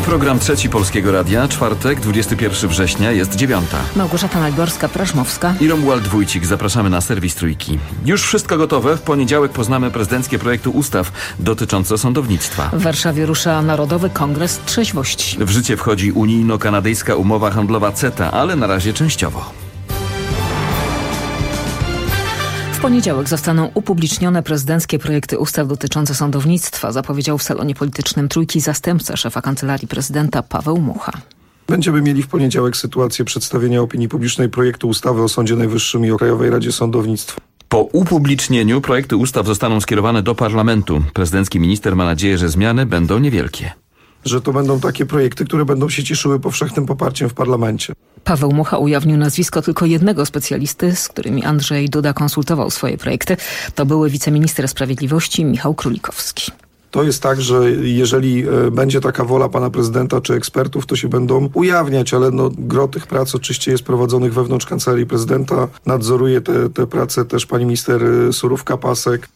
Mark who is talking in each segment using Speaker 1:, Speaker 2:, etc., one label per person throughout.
Speaker 1: Program Trzeci Polskiego Radia, czwartek, 21 września, jest 9.
Speaker 2: Małgorzata Najborska-Praszmowska
Speaker 1: I Romuald Wójcik. Zapraszamy na serwis Trójki. Już wszystko gotowe. W poniedziałek poznamy prezydenckie projekty ustaw dotyczące sądownictwa.
Speaker 2: W Warszawie rusza Narodowy Kongres Trzeźwości.
Speaker 1: W życie wchodzi unijno-kanadyjska umowa handlowa CETA, ale na razie częściowo.
Speaker 2: W poniedziałek zostaną upublicznione prezydenckie projekty ustaw dotyczące sądownictwa, zapowiedział w salonie politycznym Trójki zastępca szefa Kancelarii Prezydenta Paweł Mucha.
Speaker 3: Będziemy mieli w poniedziałek sytuację przedstawienia opinii publicznej projektu ustawy o Sądzie Najwyższym i o Krajowej Radzie Sądownictwa.
Speaker 1: Po upublicznieniu projekty ustaw zostaną skierowane do parlamentu. Prezydencki minister ma nadzieję, że zmiany będą niewielkie.
Speaker 3: Że to będą takie projekty, które będą się cieszyły powszechnym poparciem w parlamencie.
Speaker 2: Paweł Mucha ujawnił nazwisko tylko jednego specjalisty, z którymi Andrzej Duda konsultował swoje projekty. To były wiceminister sprawiedliwości Michał Królikowski.
Speaker 3: To jest tak, że jeżeli będzie taka wola pana prezydenta czy ekspertów, to się będą ujawniać, ale gro tych prac oczywiście jest prowadzonych wewnątrz Kancelarii Prezydenta. Nadzoruje te prace też pani minister Surówka-Pasek.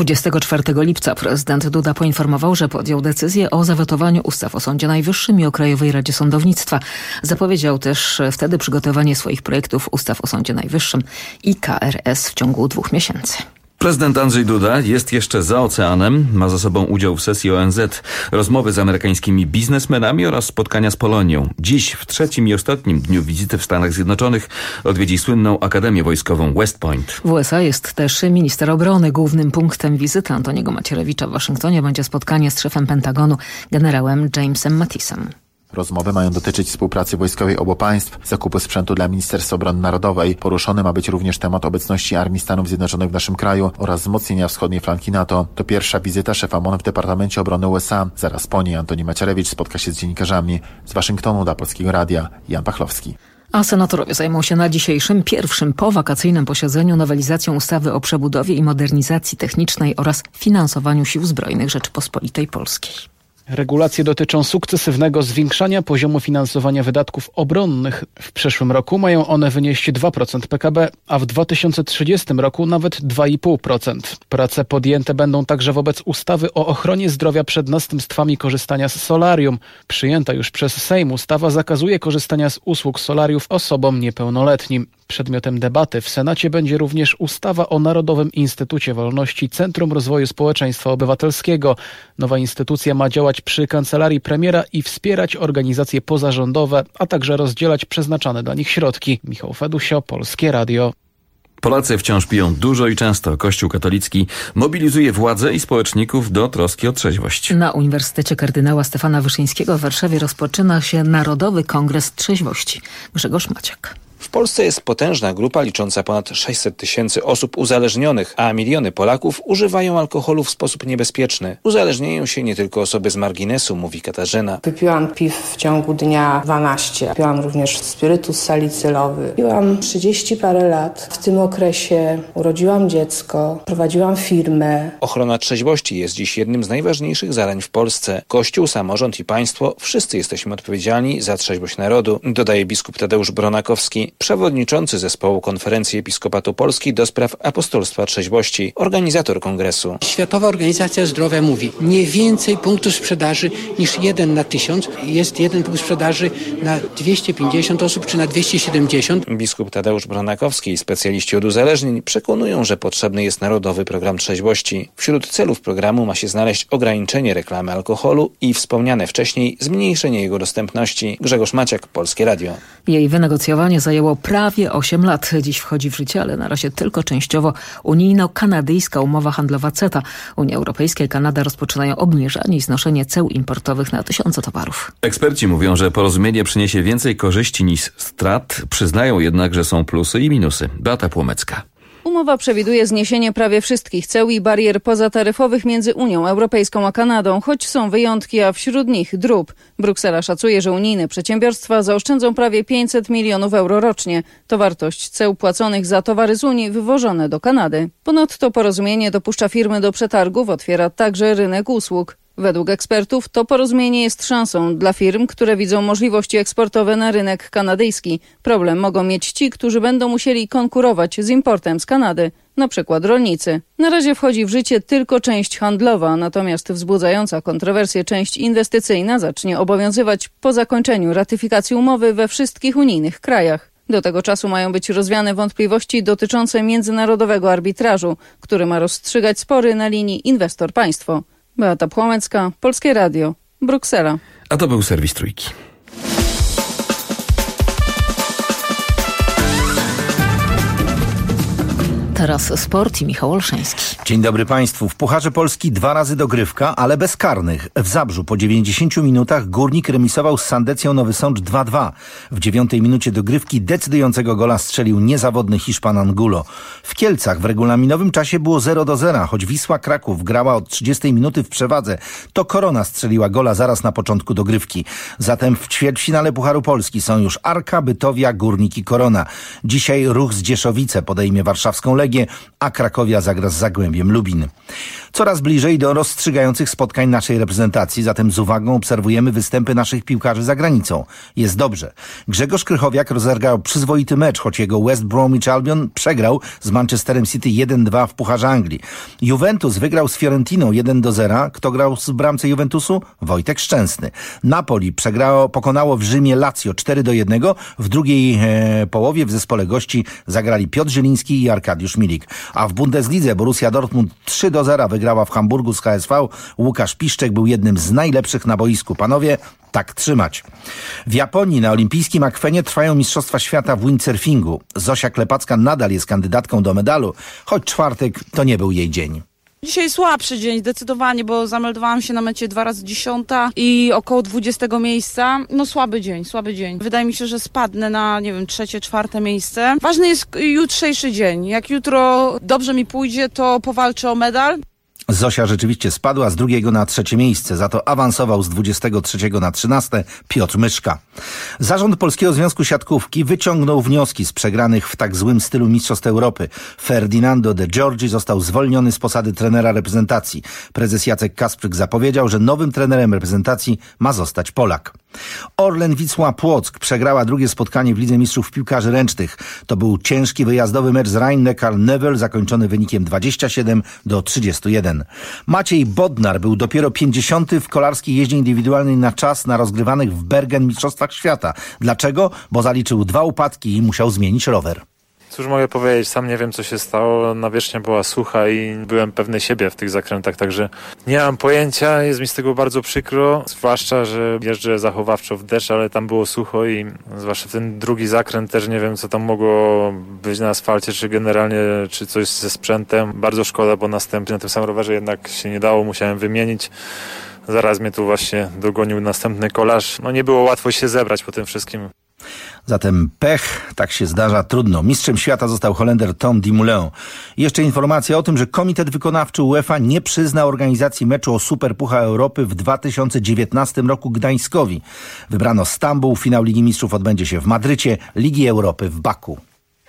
Speaker 2: 24 lipca prezydent Duda poinformował, że podjął decyzję o zawetowaniu ustaw o Sądzie Najwyższym i o Krajowej Radzie Sądownictwa. Zapowiedział też wtedy przygotowanie swoich projektów ustaw o Sądzie Najwyższym i KRS w ciągu 2 miesięcy.
Speaker 1: Prezydent Andrzej Duda jest jeszcze za oceanem, ma za sobą udział w sesji ONZ, rozmowy z amerykańskimi biznesmenami oraz spotkania z Polonią. Dziś, w trzecim i ostatnim dniu wizyty w Stanach Zjednoczonych, odwiedzi słynną Akademię Wojskową West Point.
Speaker 2: W USA jest też minister obrony. Głównym punktem wizyty Antoniego Macierewicza w Waszyngtonie będzie spotkanie z szefem Pentagonu, generałem Jamesem Mattisem.
Speaker 4: Rozmowy mają dotyczyć współpracy wojskowej obu państw, zakupu sprzętu dla Ministerstwa Obrony Narodowej. Poruszony ma być również temat obecności Armii Stanów Zjednoczonych w naszym kraju oraz wzmocnienia wschodniej flanki NATO. To pierwsza wizyta szefa MON w Departamencie Obrony USA. Zaraz po niej Antoni Macierewicz spotka się z dziennikarzami. Z Waszyngtonu dla Polskiego Radia Jan Pachlowski.
Speaker 2: A senatorowie zajmą się na dzisiejszym, pierwszym powakacyjnym posiedzeniu nowelizacją ustawy o przebudowie i modernizacji technicznej oraz finansowaniu Sił Zbrojnych Rzeczypospolitej Polskiej.
Speaker 5: Regulacje dotyczą sukcesywnego zwiększania poziomu finansowania wydatków obronnych. W przyszłym roku mają one wynieść 2% PKB, a w 2030 roku nawet 2,5%. Prace podjęte będą także wobec ustawy o ochronie zdrowia przed następstwami korzystania z solarium. Przyjęta już przez Sejm ustawa zakazuje korzystania z usług solariów osobom niepełnoletnim. Przedmiotem debaty w Senacie będzie również ustawa o Narodowym Instytucie Wolności Centrum Rozwoju Społeczeństwa Obywatelskiego. Nowa instytucja ma działać przy kancelarii premiera i wspierać organizacje pozarządowe, a także rozdzielać przeznaczane dla nich środki. Michał Fedusio, Polskie Radio.
Speaker 1: Polacy wciąż piją dużo i często. Kościół katolicki mobilizuje władzę i społeczników do troski o trzeźwość.
Speaker 2: Na Uniwersytecie Kardynała Stefana Wyszyńskiego w Warszawie rozpoczyna się Narodowy Kongres Trzeźwości. Grzegorz Maciek.
Speaker 6: W Polsce jest potężna grupa licząca ponad 600 000 osób uzależnionych, a miliony Polaków używają alkoholu w sposób niebezpieczny. Uzależniają się nie tylko osoby z marginesu, mówi Katarzyna.
Speaker 7: Wypiłam piw w ciągu dnia 12. Piłam również spirytus salicylowy. Piłam 30 parę lat. W tym okresie urodziłam dziecko, prowadziłam firmę.
Speaker 6: Ochrona trzeźwości jest dziś jednym z najważniejszych zadań w Polsce. Kościół, samorząd i państwo, wszyscy jesteśmy odpowiedzialni za trzeźwość narodu, dodaje biskup Tadeusz Bronakowski, przewodniczący zespołu Konferencji Episkopatu Polski do spraw apostolstwa trzeźwości, organizator kongresu.
Speaker 8: Światowa Organizacja Zdrowia mówi, nie więcej punktów sprzedaży niż 1 na 1000. Jest 1 punkt sprzedaży na 250 osób czy na 270.
Speaker 6: Biskup Tadeusz Bronakowski i specjaliści od uzależnień przekonują, że potrzebny jest Narodowy Program Trzeźwości. Wśród celów programu ma się znaleźć ograniczenie reklamy alkoholu i wspomniane wcześniej zmniejszenie jego dostępności. Grzegorz Maciak, Polskie Radio.
Speaker 2: Jej wynegocjowanie zajęło prawie 8 lat. Dziś wchodzi w życie, ale na razie tylko częściowo unijno-kanadyjska umowa handlowa CETA. Unia Europejska i Kanada rozpoczynają obniżanie i znoszenie ceł importowych na tysiące towarów.
Speaker 1: Eksperci mówią, że porozumienie przyniesie więcej korzyści niż strat. Przyznają jednak, że są plusy i minusy. Beata Płomecka.
Speaker 9: Umowa przewiduje zniesienie prawie wszystkich ceł i barier pozataryfowych między Unią Europejską a Kanadą, choć są wyjątki, a wśród nich drób. Bruksela szacuje, że unijne przedsiębiorstwa zaoszczędzą prawie 500 milionów euro rocznie. To wartość ceł płaconych za towary z Unii wywożone do Kanady. Ponadto porozumienie dopuszcza firmy do przetargów, otwiera także rynek usług. Według ekspertów to porozumienie jest szansą dla firm, które widzą możliwości eksportowe na rynek kanadyjski. Problem mogą mieć ci, którzy będą musieli konkurować z importem z Kanady, na przykład rolnicy. Na razie wchodzi w życie tylko część handlowa, natomiast wzbudzająca kontrowersje część inwestycyjna zacznie obowiązywać po zakończeniu ratyfikacji umowy we wszystkich unijnych krajach. Do tego czasu mają być rozwiane wątpliwości dotyczące międzynarodowego arbitrażu, który ma rozstrzygać spory na linii inwestor-państwo. Beata Płomecka, Polskie Radio, Bruksela.
Speaker 1: A to był serwis Trójki.
Speaker 2: Teraz sport i Michał Olszański.
Speaker 10: Dzień dobry Państwu. W Pucharze Polski 2 razy dogrywka, ale bez karnych. W Zabrzu po 90 minutach Górnik remisował z Sandecją Nowy Sącz 2-2. W 9 minucie dogrywki decydującego gola strzelił niezawodny Hiszpan Angulo. W Kielcach w regulaminowym czasie było 0-0, choć Wisła Kraków grała od 30 minuty w przewadze. To Korona strzeliła gola zaraz na początku dogrywki. Zatem w ćwierćfinale Pucharu Polski są już Arka, Bytowia, Górnik i Korona. Dzisiaj Ruch z Dzieszowice podejmie warszawską Legię, a Krakowia zagra z Zagłębiem Lubin. Coraz bliżej do rozstrzygających spotkań naszej reprezentacji, zatem z uwagą obserwujemy występy naszych piłkarzy za granicą. Jest dobrze. Grzegorz Krychowiak rozegrał przyzwoity mecz, choć jego West Bromwich Albion przegrał z Manchesterem City 1-2 w Pucharze Anglii. Juventus wygrał z Fiorentiną 1-0. Kto grał w bramce Juventusu? Wojtek Szczęsny. Napoli pokonało w Rzymie Lazio 4-1. W drugiej połowie w zespole gości zagrali Piotr Zieliński i Arkadiusz Milik. A w Bundeslidze Borussia Dortmund 3-0 wygrała w Hamburgu z HSV. Łukasz Piszczek był jednym z najlepszych na boisku. Panowie, tak trzymać. W Japonii na olimpijskim akwenie trwają Mistrzostwa Świata w windsurfingu. Zosia Klepacka nadal jest kandydatką do medalu, choć czwartek to nie był jej dzień.
Speaker 11: Dzisiaj słabszy dzień zdecydowanie, bo zameldowałam się na mecie 2 razy 10 i około 20 miejsca. No słaby dzień. Wydaje mi się, że spadnę na, 3., 4. miejsce. Ważny jest jutrzejszy dzień. Jak jutro dobrze mi pójdzie, to powalczę o medal.
Speaker 10: Zosia rzeczywiście spadła z 2. na 3. miejsce, za to awansował z 23. na 13. Piotr Myszka. Zarząd Polskiego Związku Siatkówki wyciągnął wnioski z przegranych w tak złym stylu Mistrzostw Europy. Ferdinando De Giorgi został zwolniony z posady trenera reprezentacji. Prezes Jacek Kasprzyk zapowiedział, że nowym trenerem reprezentacji ma zostać Polak. Orlen Wisła Płock przegrała drugie spotkanie w Lidze Mistrzów Piłkarzy Ręcznych. To był ciężki wyjazdowy mecz z Rhein-Neckar-Löwen zakończony wynikiem 27-31. Maciej Bodnar był dopiero 50. w kolarskiej jeździe indywidualnej na czas na rozgrywanych w Bergen Mistrzostwach Świata. Dlaczego? Bo zaliczył 2 upadki i musiał zmienić rower.
Speaker 12: Cóż mogę powiedzieć, sam nie wiem co się stało, nawierzchnia była sucha i byłem pewny siebie w tych zakrętach, także nie mam pojęcia, jest mi z tego bardzo przykro, zwłaszcza, że jeżdżę zachowawczo w deszcz, ale tam było sucho i zwłaszcza ten drugi zakręt też nie wiem co tam mogło być na asfalcie, czy generalnie, czy coś ze sprzętem, bardzo szkoda, bo następnie na tym samym rowerze jednak się nie dało, musiałem wymienić. Zaraz mnie tu właśnie dogonił następny kolarz, no nie było łatwo się zebrać po tym wszystkim.
Speaker 10: Zatem pech, tak się zdarza, trudno. Mistrzem świata został Holender Tom Dumoulin. Jeszcze informacja o tym, że Komitet Wykonawczy UEFA nie przyzna organizacji meczu o Superpuchar Europy w 2019 roku Gdańskowi. Wybrano Stambuł, finał Ligi Mistrzów odbędzie się w Madrycie, Ligi Europy w Baku.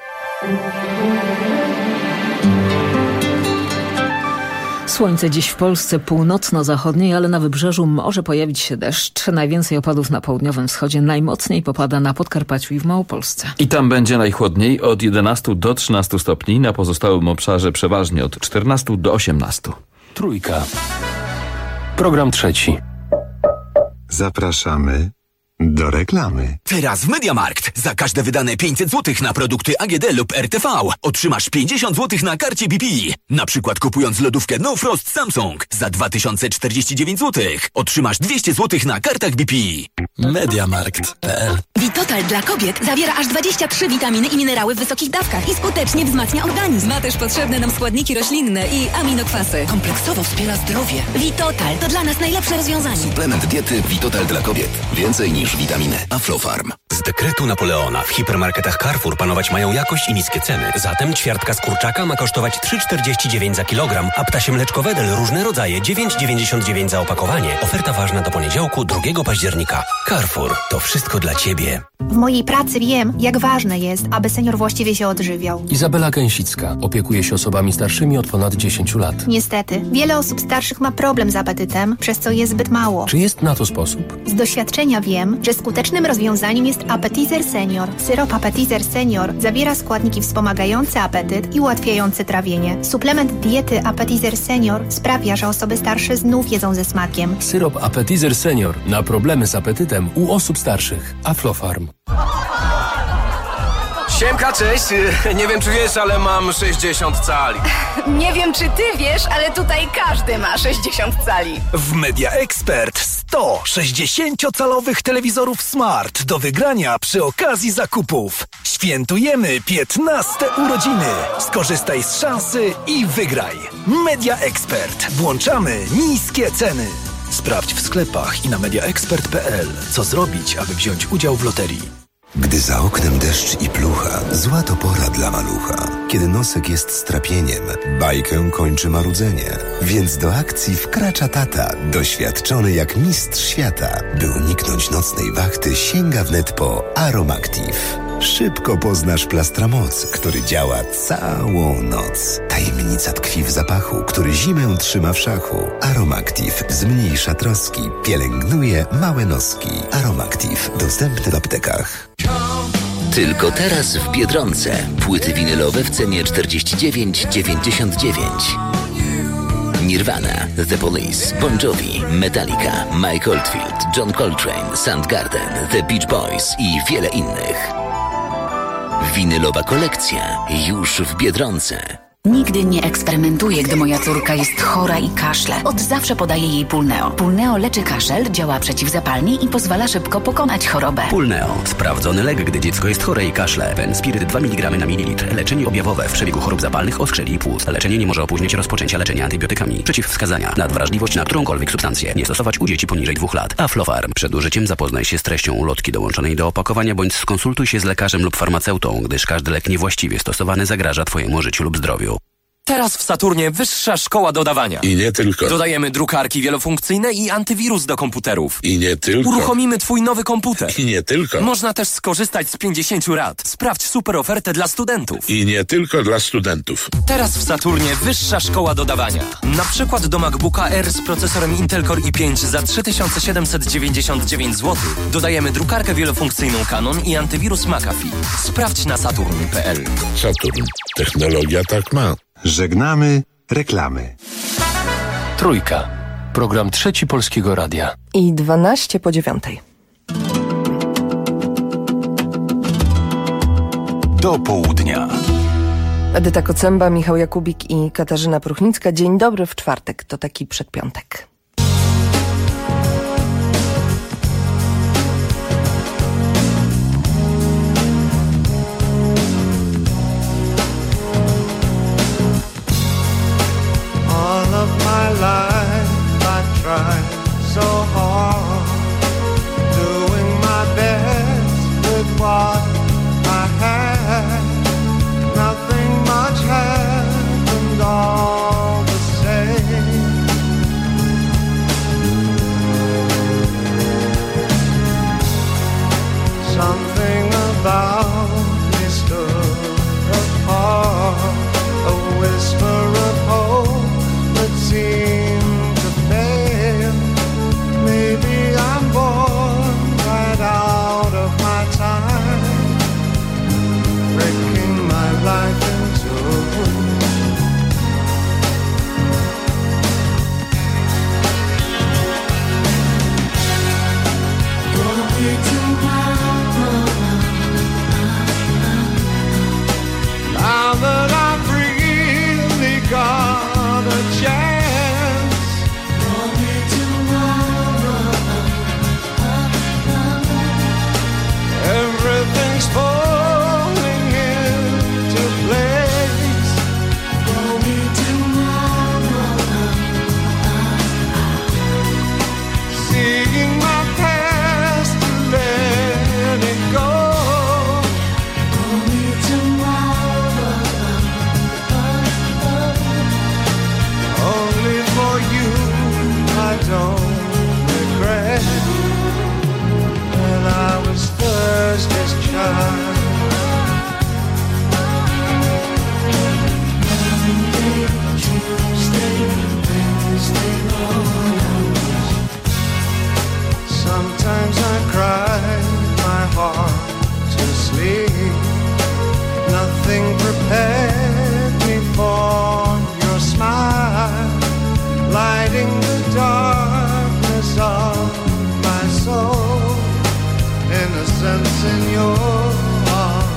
Speaker 2: Słońce dziś w Polsce północno-zachodniej, ale na wybrzeżu może pojawić się deszcz. Najwięcej opadów na południowym wschodzie, najmocniej popada na Podkarpaciu i w Małopolsce.
Speaker 1: I tam będzie najchłodniej od 11 do 13 stopni, na pozostałym obszarze przeważnie od 14 do 18.
Speaker 13: Trójka. Program trzeci.
Speaker 14: Zapraszamy do reklamy.
Speaker 15: Teraz w MediaMarkt za każde wydane 500 zł na produkty AGD lub RTV otrzymasz 50 zł na karcie BP. Na przykład kupując lodówkę No Frost Samsung za 2049 zł otrzymasz 200 zł na kartach BP.
Speaker 13: MediaMarkt.pl.
Speaker 16: Vitotal dla kobiet zawiera aż 23 witaminy i minerały w wysokich dawkach i skutecznie wzmacnia organizm. Ma też potrzebne nam składniki roślinne i aminokwasy.
Speaker 15: Kompleksowo wspiera zdrowie.
Speaker 16: Vitotal to dla nas najlepsze rozwiązanie.
Speaker 15: Suplement diety Vitotal dla kobiet. Więcej niż witaminy. Aflofarm.
Speaker 17: Z dekretu Napoleona w hipermarketach Carrefour panować mają jakość i niskie ceny. Zatem ćwiartka z kurczaka ma kosztować 3,49 za kilogram, a ptasie mleczko Wedel różne rodzaje 9,99 za opakowanie. Oferta ważna do poniedziałku 2 października. Carrefour. To wszystko dla Ciebie.
Speaker 18: W mojej pracy wiem, jak ważne jest, aby senior właściwie się odżywiał.
Speaker 13: Izabela Gęsicka opiekuje się osobami starszymi od ponad 10 lat.
Speaker 18: Niestety, wiele osób starszych ma problem z apetytem, przez co je zbyt mało.
Speaker 13: Czy jest na to sposób?
Speaker 18: Z doświadczenia wiem, że skutecznym rozwiązaniem jest Appetizer Senior. Syrop Appetizer Senior zawiera składniki wspomagające apetyt i ułatwiające trawienie. Suplement diety Appetizer Senior sprawia, że osoby starsze znów jedzą ze smakiem.
Speaker 13: Syrop Appetizer Senior na problemy z apetytem u osób starszych. Aflofarm.
Speaker 19: Siemka, cześć. Nie wiem, czy wiesz, ale mam 60 cali.
Speaker 20: Nie wiem, czy ty wiesz, ale tutaj każdy ma 60 cali.
Speaker 21: W Media Expert 100 60-calowych telewizorów Smart do wygrania przy okazji zakupów. Świętujemy 15 urodziny. Skorzystaj z szansy i wygraj. Media Expert. Włączamy niskie ceny. Sprawdź w sklepach i na mediaexpert.pl, co zrobić, aby wziąć udział w loterii.
Speaker 22: Gdy za oknem deszcz i plucha, zła to pora dla malucha. Kiedy nosek jest strapieniem, bajkę kończy marudzenie. Więc do akcji wkracza tata, doświadczony jak mistrz świata. By uniknąć nocnej wachty, sięga wnet po Aromactive. Szybko poznasz Plastramoc, który działa całą noc. Tajemnica tkwi w zapachu, który zimę trzyma w szachu. Aromactive zmniejsza troski, pielęgnuje małe noski. Aromactive dostępny w aptekach.
Speaker 23: Tylko teraz w Biedronce. Płyty winylowe w cenie 49,99. Nirvana, The Police, Bon Jovi, Metallica, Mike Oldfield, John Coltrane, Soundgarden, The Beach Boys i wiele innych. Winylowa kolekcja już w Biedronce.
Speaker 24: Nigdy nie eksperymentuję, gdy moja córka jest chora i kaszle. Od zawsze podaję jej Pulneo. Pulneo leczy kaszel, działa przeciwzapalnie i pozwala szybko pokonać chorobę.
Speaker 17: Pulneo. Sprawdzony lek, gdy dziecko jest chore i kaszle. Fenspiryt 2 mg na mililitr. Leczenie objawowe w przebiegu chorób zapalnych, oskrzeli i płuc. Leczenie nie może opóźnić rozpoczęcia leczenia antybiotykami. Przeciwwskazania. Nadwrażliwość na którąkolwiek substancję. Nie stosować u dzieci poniżej 2 lat. Aflofarm. Przed użyciem zapoznaj się z treścią ulotki dołączonej do opakowania bądź skonsultuj się z lekarzem lub farmaceutą, gdyż każdy lek niewłaściwie stosowany zagraża Twojemu życiu lub zdrowiu.
Speaker 19: Teraz w Saturnie wyższa szkoła dodawania.
Speaker 25: I nie tylko.
Speaker 19: Dodajemy drukarki wielofunkcyjne i antywirus do komputerów.
Speaker 25: I nie tylko.
Speaker 19: Uruchomimy Twój nowy komputer.
Speaker 25: I nie tylko.
Speaker 19: Można też skorzystać z 50 rat. Sprawdź super ofertę dla studentów.
Speaker 25: I nie tylko dla studentów.
Speaker 19: Teraz w Saturnie wyższa szkoła dodawania. Na przykład do MacBooka Air z procesorem Intel Core i5 za 3799 zł dodajemy drukarkę wielofunkcyjną Canon i antywirus McAfee. Sprawdź na saturn.pl.
Speaker 25: Saturn. Technologia tak ma.
Speaker 14: Żegnamy reklamy.
Speaker 13: Trójka. Program Trzeci Polskiego Radia.
Speaker 26: I 12 po 9.
Speaker 14: Do południa.
Speaker 26: Edyta Kocęba, Michał Jakubik i Katarzyna Pruchnicka. Dzień dobry w czwartek. To taki przedpiątek.
Speaker 27: All of my life I tried so hard, doing my best with what I had. Nothing much happened all the same. Sometimes I cry my heart to sleep. Nothing prepared me for your smile, lighting the darkness of my soul. Innocence in your arms.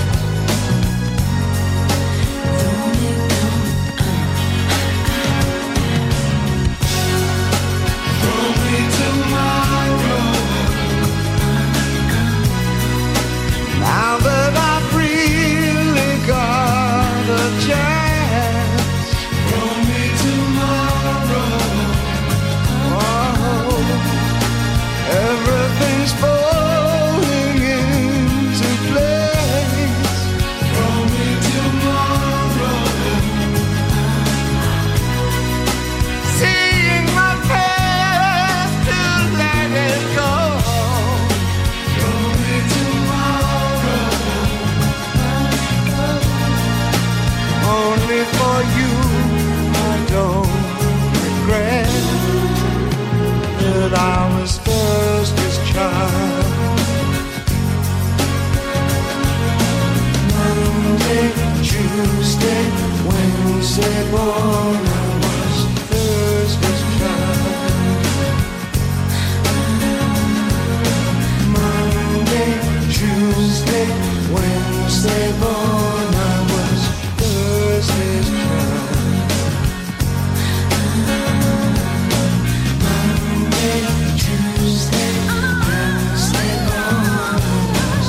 Speaker 27: Now that I've really got a chance, throw me tomorrow. Oh, everything's falling into place. Throw me tomorrow. Seeing my past to let it go. Throw me tomorrow. Only for you I don't regret that I was first his child. Monday, Tuesday, Wednesday born, I was first his child. Monday, Tuesday, Wednesday born, I was first his child. Monday, Tuesday, Wednesday born, I was.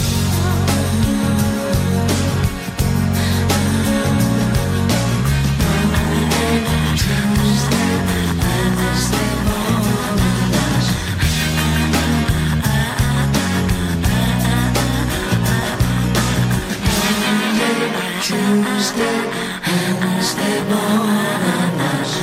Speaker 27: Monday, Tuesday, Wednesday born, I was. Tuesday, Wednesday born, I was.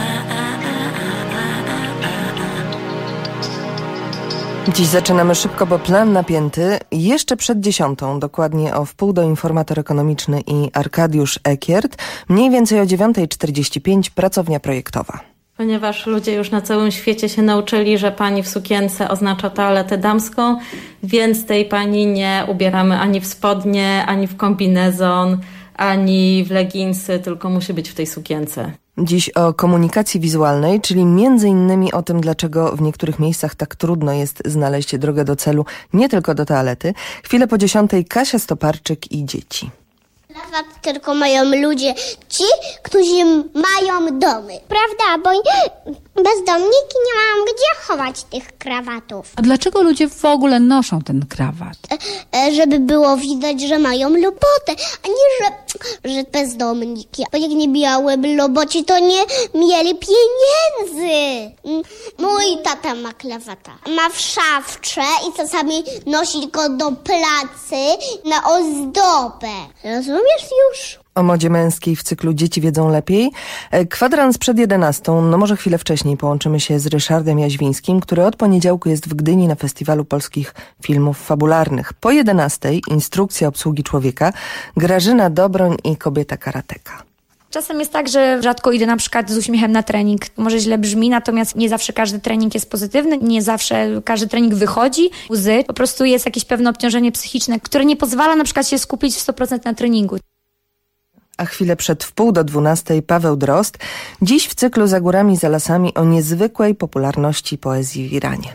Speaker 26: Dziś zaczynamy szybko, bo plan napięty. Jeszcze przed 10:00, dokładnie o wpół do informator ekonomiczny i Arkadiusz Ekiert. Mniej więcej o 9:45 pracownia projektowa.
Speaker 3: Ponieważ ludzie już na całym świecie się nauczyli, że pani w sukience oznacza toaletę damską, więc tej pani nie ubieramy ani w spodnie, ani w kombinezon, ani w leginsy, tylko musi być w tej sukience.
Speaker 26: Dziś o komunikacji wizualnej, czyli między innymi o tym, dlaczego w niektórych miejscach tak trudno jest znaleźć drogę do celu, nie tylko do toalety. Chwilę po 10:00 Kasia Stoparczyk i dzieci.
Speaker 4: Krawat tylko mają ludzie ci, którzy mają domy. Prawda, bo bezdomniki nie mają gdzie chować tych krawatów.
Speaker 5: A dlaczego ludzie w ogóle noszą ten krawat?
Speaker 4: Żeby było widać, że mają robotę, a nie, że bezdomniki. Bo jak nie miały roboci, to nie mieli pieniędzy. Mój tata ma krawata. Ma w szafce i czasami nosi go do pracy na ozdobę. Rozumiesz już?
Speaker 26: O modzie męskiej w cyklu Dzieci wiedzą lepiej. Kwadrans przed 11:00, no może chwilę wcześniej połączymy się z Ryszardem Jaźwińskim, który od poniedziałku jest w Gdyni na Festiwalu Polskich Filmów Fabularnych. Po 11:00 instrukcja obsługi człowieka, Grażyna Dobroń i kobieta karateka.
Speaker 6: Czasem jest tak, że rzadko idę na przykład z uśmiechem na trening. Może źle brzmi, natomiast nie zawsze każdy trening jest pozytywny, nie zawsze każdy trening wychodzi łzy. Po prostu jest jakieś pewne obciążenie psychiczne, które nie pozwala na przykład się skupić w 100% na treningu.
Speaker 26: A chwilę przed 11:30 Paweł Drozd. Dziś w cyklu Za górami, za lasami o niezwykłej popularności poezji w Iranie.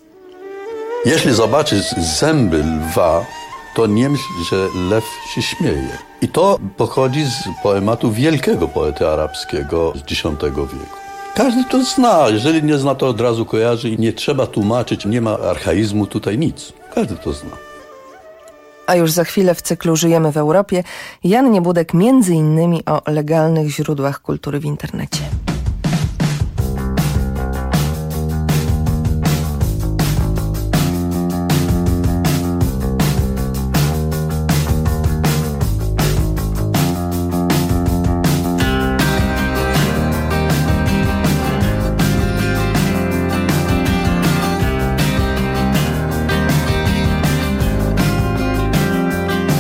Speaker 7: Jeśli zobaczysz zęby lwa, to nie myśl, że lew się śmieje. I to pochodzi z poematu wielkiego poety arabskiego z X wieku. Każdy to zna, jeżeli nie zna, to od razu kojarzy i nie trzeba tłumaczyć, nie ma archaizmu tutaj, nic. Każdy to zna.
Speaker 26: A już za chwilę w cyklu Żyjemy w Europie Jan Niebudek między innymi o legalnych źródłach kultury w internecie.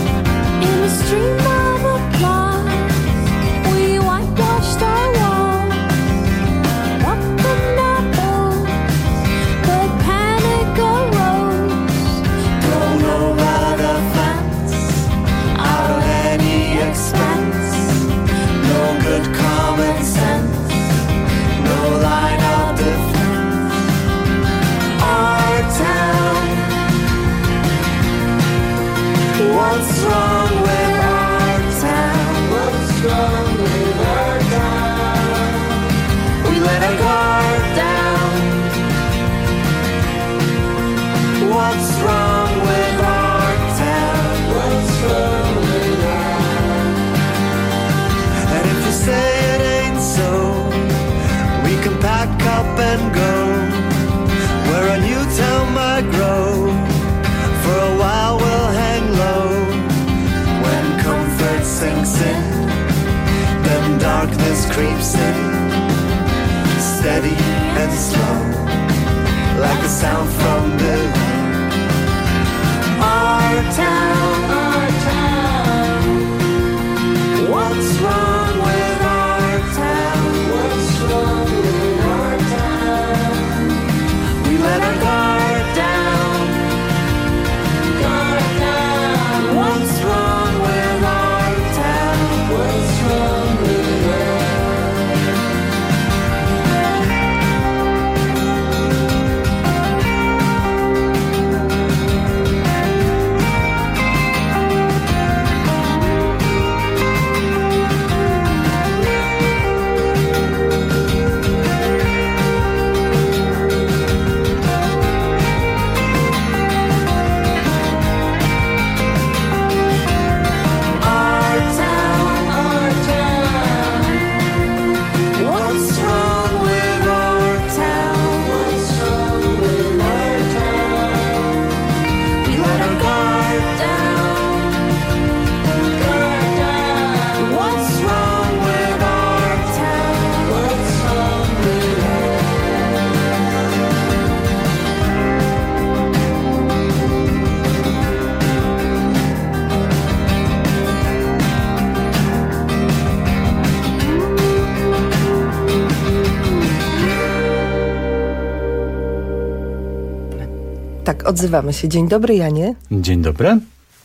Speaker 8: Stream of applause, we whitewashed our walls.
Speaker 1: let our guard down. What's wrong with our town? What's wrong with our? And if you say it ain't so, we can pack up and go where a new town might grow. For a while we'll hang low. When comfort sinks in, then darkness creeps in, steady and slow, like a sound from below. Our town, what's wrong with our town? What's wrong with our town? We let our guard down, guard down. What's wrong with our town? What's wrong with our
Speaker 26: Tak, odzywamy się. Dzień dobry, Janie.
Speaker 2: Dzień dobry.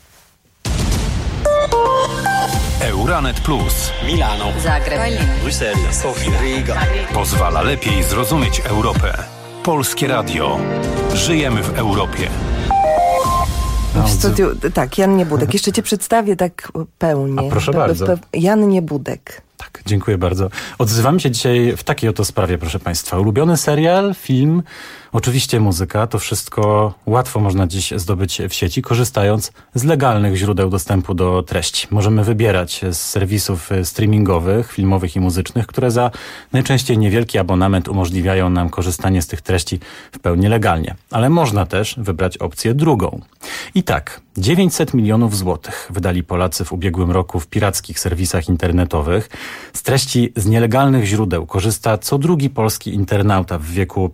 Speaker 14: Euranet Plus.
Speaker 20: Milano. Zagreb.
Speaker 14: Bruksela. Sofia. Riga. Pozwala lepiej zrozumieć Europę. Polskie Radio. Żyjemy w Europie.
Speaker 26: W studiu, tak, Jan Niebudek. Jeszcze cię przedstawię tak pełnie.
Speaker 2: A proszę bardzo.
Speaker 26: Jan Niebudek.
Speaker 2: Tak, dziękuję bardzo. Odzywamy się dzisiaj w takiej oto sprawie, proszę Państwa. Ulubiony serial, film, oczywiście muzyka, to wszystko łatwo można dziś zdobyć w sieci, korzystając z legalnych źródeł dostępu do treści. Możemy wybierać z serwisów streamingowych, filmowych i muzycznych, które za najczęściej niewielki abonament umożliwiają nam korzystanie z tych treści w pełni legalnie. Ale można też wybrać opcję drugą. I tak, 900 milionów złotych wydali Polacy w ubiegłym roku w pirackich serwisach internetowych. Z treści z nielegalnych źródeł korzysta co drugi polski internauta w wieku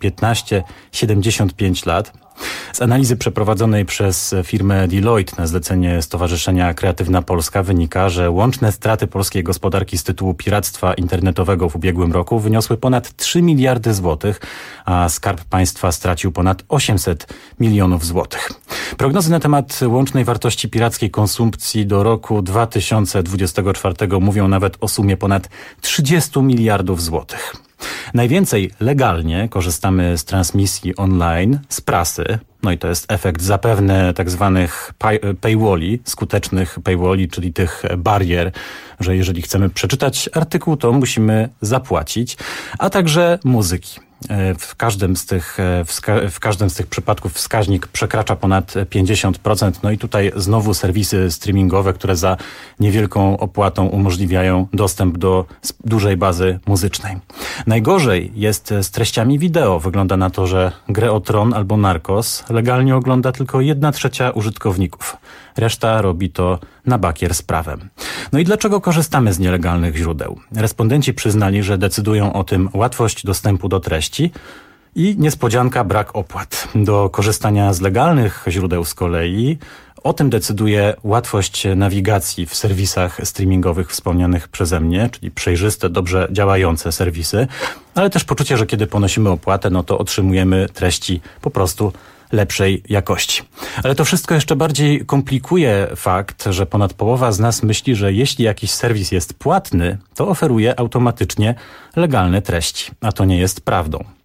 Speaker 2: 15-75 lat. Z analizy przeprowadzonej przez firmę Deloitte na zlecenie Stowarzyszenia Kreatywna Polska wynika, że łączne straty polskiej gospodarki z tytułu piractwa internetowego w ubiegłym roku wyniosły ponad 3 miliardy złotych, a Skarb Państwa stracił ponad 800 milionów złotych. Prognozy na temat łącznej wartości pirackiej konsumpcji do roku 2024 mówią nawet o sumie ponad 30 miliardów złotych. Najwięcej legalnie korzystamy z transmisji online, z prasy. No i to jest efekt zapewne tak zwanych paywalli, skutecznych paywalli, czyli tych barier, że jeżeli chcemy przeczytać artykuł, to musimy zapłacić, a także muzyki. W każdym z tych przypadków wskaźnik przekracza ponad 50%. No i tutaj znowu serwisy streamingowe, które za niewielką opłatą umożliwiają dostęp do dużej bazy muzycznej. Najgorzej jest z treściami wideo. Wygląda na to, że Grę o Tron albo Narcos legalnie ogląda tylko 1/3 użytkowników. Reszta robi to na bakier z prawem. No i dlaczego korzystamy z nielegalnych źródeł? Respondenci przyznali, że decydują o tym łatwość dostępu do treści i niespodzianka brak opłat. Do korzystania z legalnych źródeł z kolei o tym decyduje łatwość nawigacji w serwisach streamingowych wspomnianych przeze mnie, czyli przejrzyste, dobrze działające serwisy, ale też poczucie, że kiedy ponosimy opłatę, no to otrzymujemy treści po prostu lepszej jakości. Ale to wszystko jeszcze bardziej komplikuje fakt, że ponad połowa z nas myśli, że jeśli jakiś serwis jest płatny, to oferuje automatycznie legalne treści, a to nie jest prawdą.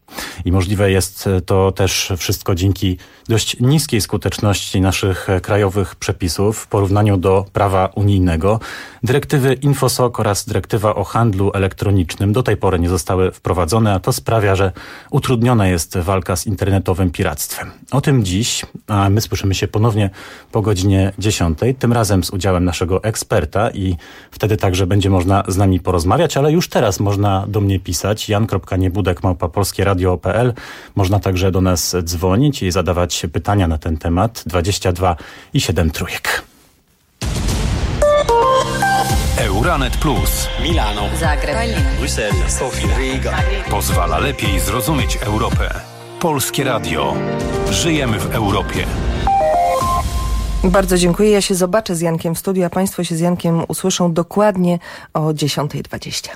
Speaker 2: I możliwe jest to też wszystko dzięki dość niskiej skuteczności naszych krajowych przepisów w porównaniu do prawa unijnego. Dyrektywy InfoSoc oraz dyrektywa o handlu elektronicznym do tej pory nie zostały wprowadzone, a to sprawia, że utrudniona jest walka z internetowym piractwem. O tym dziś, a my słyszymy się ponownie po godzinie 10, tym razem z udziałem naszego eksperta i wtedy także będzie można z nami porozmawiać, ale już teraz można do mnie pisać jan.niebudek@polskieradio.pl. Można także do nas dzwonić i zadawać pytania na ten temat 22 i 7 trójek.
Speaker 14: Euranet Plus.
Speaker 20: Milano, Zagreb,
Speaker 14: Bruksela, Sofia, Riga. Pozwala lepiej zrozumieć Europę. Polskie Radio. Żyjemy w Europie.
Speaker 26: Bardzo dziękuję. Ja się zobaczę z Jankiem w studiu, a Państwo się z Jankiem usłyszą dokładnie o 10:20.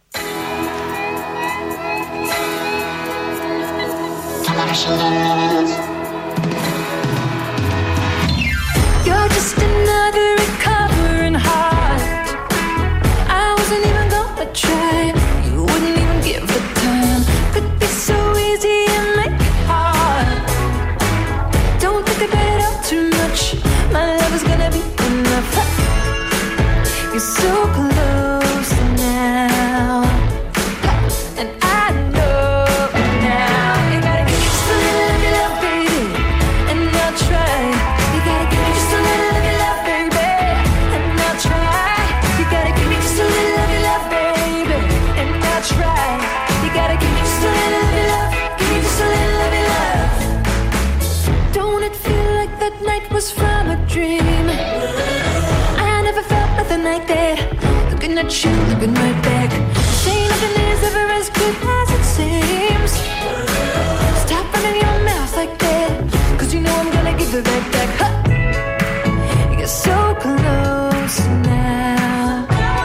Speaker 1: You're just another recovering heart. I wasn't even gonna try. You wouldn't even give the time. Could be so easy and make it hard. Don't think about it all too much. My love is gonna be enough. You're so close now, and I know now. You gotta give me just a little of your love, baby, and I'll try. You gotta give me just a little of your love, baby, and I'll try. You gotta give me just a little of your love, baby, and I'll try. You gotta give me just a little of your love. Give me just a little of your love. Don't it feel like that night was from a dream? I never felt nothing like that. Looking at you, looking right back. Say nothing is ever as good as it seems. Stop running your mouth like that, 'cause you know I'm gonna give it right back. Ha! You're so close now,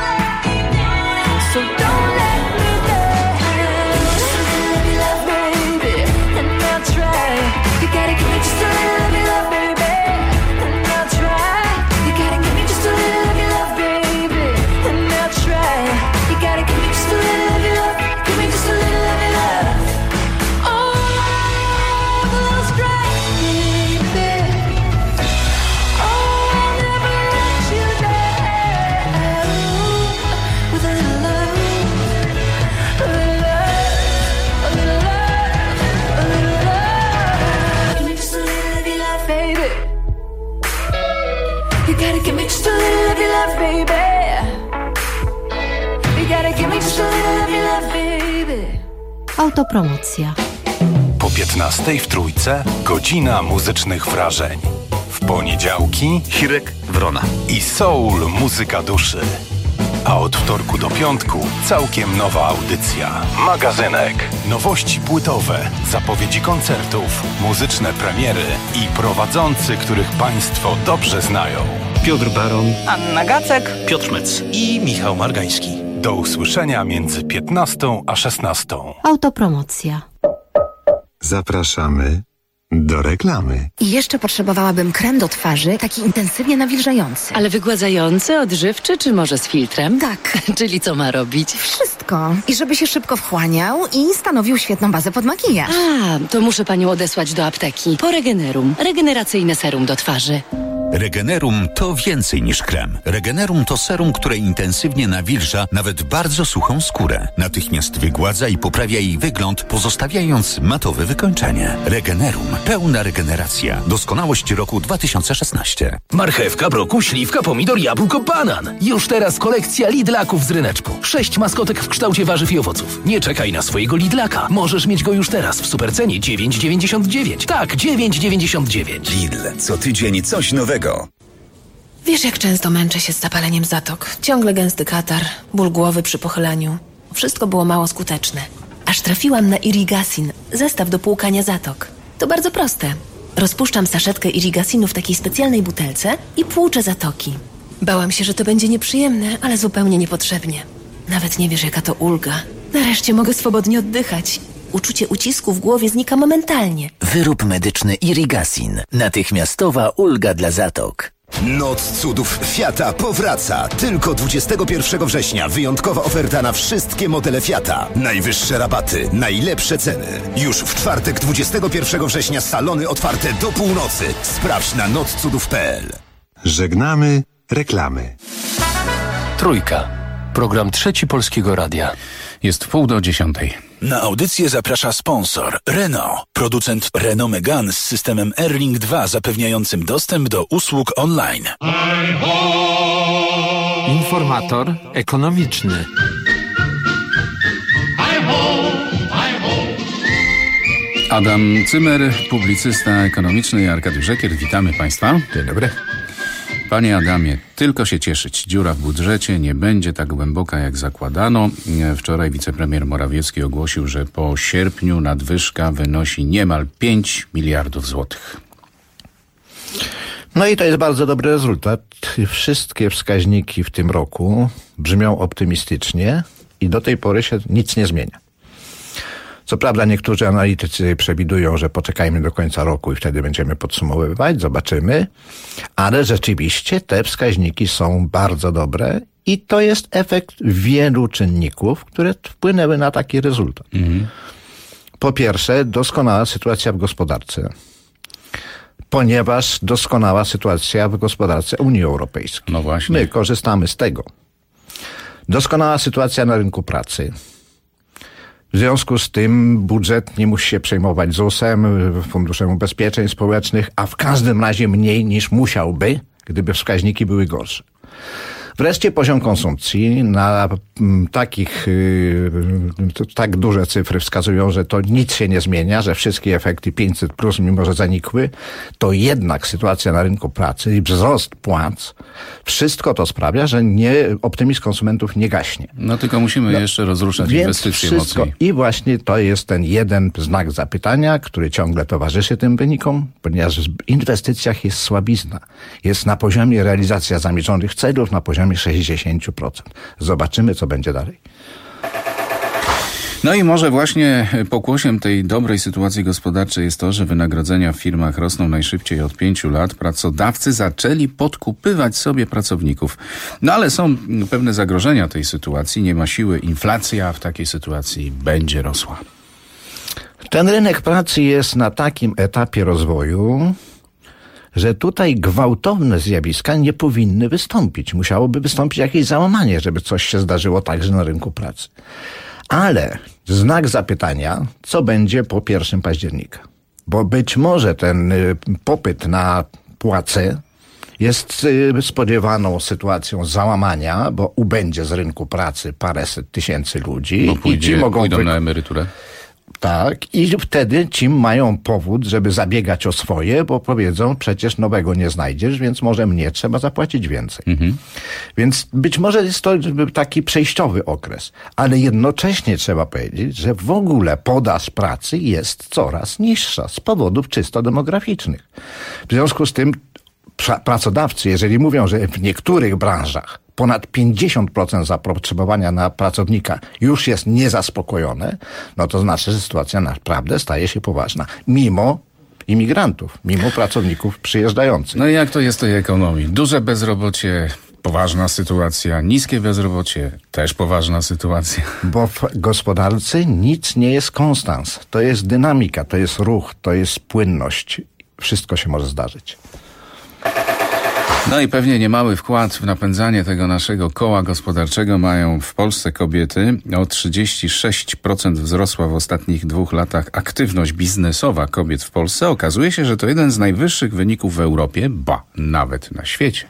Speaker 1: so don't let me down. Just a little of your love, baby, and I'll try. You gotta give me just a little of your love, baby, and I'll try. You gotta give me just a little of your love, baby, and I'll try. You gotta give me just a little of your love. Give me just a little of your love. Oh, the little strike, baby. Oh, I'll never let you down. With a little love, a little love, a little love, a little love. Give me just a little of your love, baby. You gotta give me just a little of your love, baby. You gotta give me just a little of your love, baby.
Speaker 8: Autopromocja.
Speaker 14: Po 15 w Trójce godzina muzycznych wrażeń. W poniedziałki
Speaker 9: Hirek Wrona
Speaker 14: i soul muzyka duszy. A od wtorku do piątku całkiem nowa audycja. Magazynek. Nowości płytowe, zapowiedzi koncertów, muzyczne premiery i prowadzący, których Państwo dobrze znają.
Speaker 9: Piotr Baron,
Speaker 20: Anna Gacek,
Speaker 9: Piotr Mec i Michał Margański.
Speaker 14: Do usłyszenia między 15 a 16.
Speaker 8: Autopromocja.
Speaker 22: Zapraszamy do reklamy.
Speaker 24: I jeszcze potrzebowałabym krem do twarzy, taki intensywnie nawilżający.
Speaker 8: Ale wygładzający, odżywczy, czy może z filtrem?
Speaker 24: Tak.
Speaker 8: Czyli co ma robić?
Speaker 24: Wszystko. I żeby się szybko wchłaniał i stanowił świetną bazę pod makijaż.
Speaker 8: A, to muszę panią odesłać do apteki. Po Regenerum. Regeneracyjne serum do twarzy.
Speaker 10: Regenerum to więcej niż krem. Regenerum to serum, które intensywnie nawilża nawet bardzo suchą skórę. Natychmiast wygładza i poprawia jej wygląd, pozostawiając matowe wykończenie. Regenerum. Pełna regeneracja. Doskonałość roku 2016.
Speaker 13: Marchewka, brokuł, śliwka, pomidor, jabłko, banan. Już teraz kolekcja Lidlaków z ryneczku. 6 maskotek w kształcie warzyw i owoców. Nie czekaj na swojego Lidlaka. Możesz mieć go już teraz w supercenie 9,99. Tak, 9,99.
Speaker 21: Lidl. Co tydzień coś nowego.
Speaker 11: Wiesz, jak często męczę się z zapaleniem zatok. Ciągle gęsty katar, ból głowy przy pochyleniu. Wszystko było mało skuteczne. Aż trafiłam na Irigasin, zestaw do płukania zatok. To bardzo proste. Rozpuszczam saszetkę Irigasinu w takiej specjalnej butelce i płuczę zatoki. Bałam się, że to będzie nieprzyjemne, ale zupełnie niepotrzebnie. Nawet nie wiesz, jaka to ulga. Nareszcie mogę swobodnie oddychać. Uczucie ucisku w głowie znika momentalnie.
Speaker 23: Wyrób medyczny Irigasin. Natychmiastowa ulga dla zatok.
Speaker 22: Noc cudów Fiata powraca. Tylko 21 września wyjątkowa oferta na wszystkie modele Fiata. Najwyższe rabaty, najlepsze ceny. Już w czwartek 21 września salony otwarte do północy. Sprawdź na nocudów.pl.
Speaker 14: Żegnamy reklamy.
Speaker 13: Trójka. Program Trzeci Polskiego Radia.
Speaker 9: Jest 9:30.
Speaker 12: Na audycję zaprasza sponsor Renault, producent Renault Megane z systemem Airlink 2 zapewniającym dostęp do usług online.
Speaker 15: Informator ekonomiczny.
Speaker 9: Adam Cymer, publicysta ekonomiczny i Arkadiusz Ekier. Witamy Państwa.
Speaker 16: Dzień dobry.
Speaker 9: Panie Adamie, tylko się cieszyć. Dziura w budżecie nie będzie tak głęboka, jak zakładano. Wczoraj wicepremier Morawiecki ogłosił, że po sierpniu nadwyżka wynosi niemal 5 miliardów złotych.
Speaker 16: No i to jest bardzo dobry rezultat. Wszystkie wskaźniki w tym roku brzmią optymistycznie i do tej pory się nic nie zmienia. Co prawda niektórzy analitycy przewidują, że poczekajmy do końca roku i wtedy będziemy podsumowywać, zobaczymy, ale rzeczywiście te wskaźniki są bardzo dobre i to jest efekt wielu czynników, które wpłynęły na taki rezultat. Po pierwsze, doskonała sytuacja w gospodarce, ponieważ doskonała sytuacja w gospodarce Unii Europejskiej.
Speaker 9: No właśnie.
Speaker 16: My korzystamy z tego. Doskonała sytuacja na rynku pracy. W związku z tym budżet nie musi się przejmować ZUS-em, Funduszem Ubezpieczeń Społecznych, a w każdym razie mniej niż musiałby, gdyby wskaźniki były gorsze. Wreszcie poziom konsumpcji na tak duże cyfry wskazują, że to nic się nie zmienia, że wszystkie efekty 500+, mimo że zanikły, to jednak sytuacja na rynku pracy i wzrost płac, wszystko to sprawia, że optymizm konsumentów nie gaśnie.
Speaker 9: No tylko musimy jeszcze rozruszać inwestycje mocniej.
Speaker 16: I właśnie to jest ten jeden znak zapytania, który ciągle towarzyszy tym wynikom, ponieważ w inwestycjach jest słabizna. Jest na poziomie realizacja zamierzonych celów, na poziomie 60%. Zobaczymy, co będzie dalej.
Speaker 9: No i może właśnie pokłosiem tej dobrej sytuacji gospodarczej jest to, że wynagrodzenia w firmach rosną najszybciej od 5 lat. Pracodawcy zaczęli podkupywać sobie pracowników. No ale są pewne zagrożenia tej sytuacji. Nie ma siły. Inflacja w takiej sytuacji będzie rosła.
Speaker 16: Ten rynek pracy jest na takim etapie rozwoju, że tutaj gwałtowne zjawiska nie powinny wystąpić. Musiałoby wystąpić jakieś załamanie, żeby coś się zdarzyło także na rynku pracy. Ale znak zapytania, co będzie po 1 października. Bo być może ten popyt na płace jest spodziewaną sytuacją załamania, bo ubędzie z rynku pracy paręset tysięcy ludzi.
Speaker 9: Bo pójdą na emeryturę.
Speaker 16: Tak, i wtedy ci mają powód, żeby zabiegać o swoje, bo powiedzą, przecież nowego nie znajdziesz, więc może mnie trzeba zapłacić więcej. Więc być może jest to taki przejściowy okres, ale jednocześnie trzeba powiedzieć, że w ogóle podaż pracy jest coraz niższa z powodów czysto demograficznych. W związku z tym pracodawcy, jeżeli mówią, że w niektórych branżach ponad 50% zapotrzebowania na pracownika już jest niezaspokojone, no to znaczy, że sytuacja naprawdę staje się poważna. Mimo imigrantów, mimo pracowników przyjeżdżających.
Speaker 9: No i jak to jest w tej ekonomii? Duże bezrobocie, poważna sytuacja, niskie bezrobocie, też poważna sytuacja.
Speaker 16: Bo w gospodarce nic nie jest konstans. To jest dynamika, to jest ruch, to jest płynność. Wszystko się może zdarzyć.
Speaker 9: No i pewnie niemały wkład w napędzanie tego naszego koła gospodarczego mają w Polsce kobiety. O 36% wzrosła w ostatnich 2 latach aktywność biznesowa kobiet w Polsce. Okazuje się, że to jeden z najwyższych wyników w Europie, ba, nawet na świecie.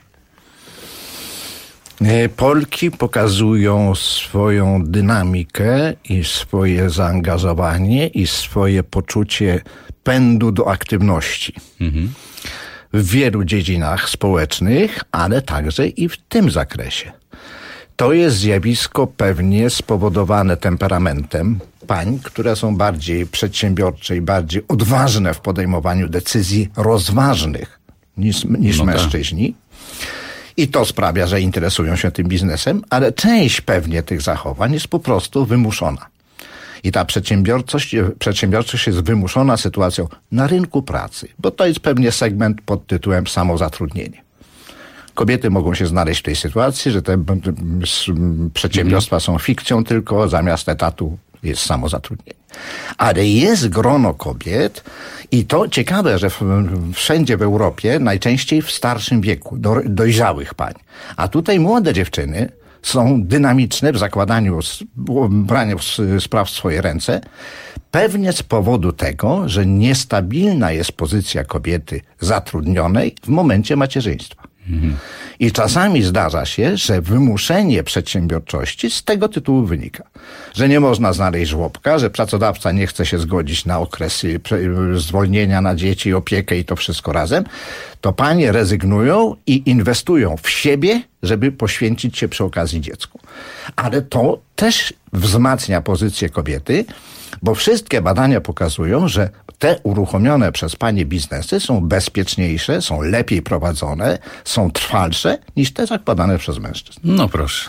Speaker 16: Polki pokazują swoją dynamikę i swoje zaangażowanie i swoje poczucie pędu do aktywności. W wielu dziedzinach społecznych, ale także i w tym zakresie. To jest zjawisko pewnie spowodowane temperamentem pań, które są bardziej przedsiębiorcze i bardziej odważne w podejmowaniu decyzji rozważnych niż mężczyźni. I to sprawia, że interesują się tym biznesem, ale część pewnie tych zachowań jest po prostu wymuszona. I ta przedsiębiorczość jest wymuszona sytuacją na rynku pracy, bo to jest pewnie segment pod tytułem samozatrudnienie. Kobiety mogą się znaleźć w tej sytuacji, że te przedsiębiorstwa są fikcją tylko, zamiast etatu jest samozatrudnienie. Ale jest grono kobiet i to ciekawe, że wszędzie w Europie, najczęściej w starszym wieku, dojrzałych pań. A tutaj młode dziewczyny są dynamiczne w zakładaniu, braniu spraw w swoje ręce, pewnie z powodu tego, że niestabilna jest pozycja kobiety zatrudnionej w momencie macierzyństwa. I czasami zdarza się, że wymuszenie przedsiębiorczości z tego tytułu wynika. Że nie można znaleźć żłobka, że pracodawca nie chce się zgodzić na okresy zwolnienia na dzieci, opiekę i to wszystko razem. To panie rezygnują i inwestują w siebie, żeby poświęcić się przy okazji dziecku. Ale to też wzmacnia pozycję kobiety, bo wszystkie badania pokazują, że te uruchomione przez panie biznesy są bezpieczniejsze, są lepiej prowadzone, są trwalsze niż te zakładane przez mężczyzn.
Speaker 9: No proszę.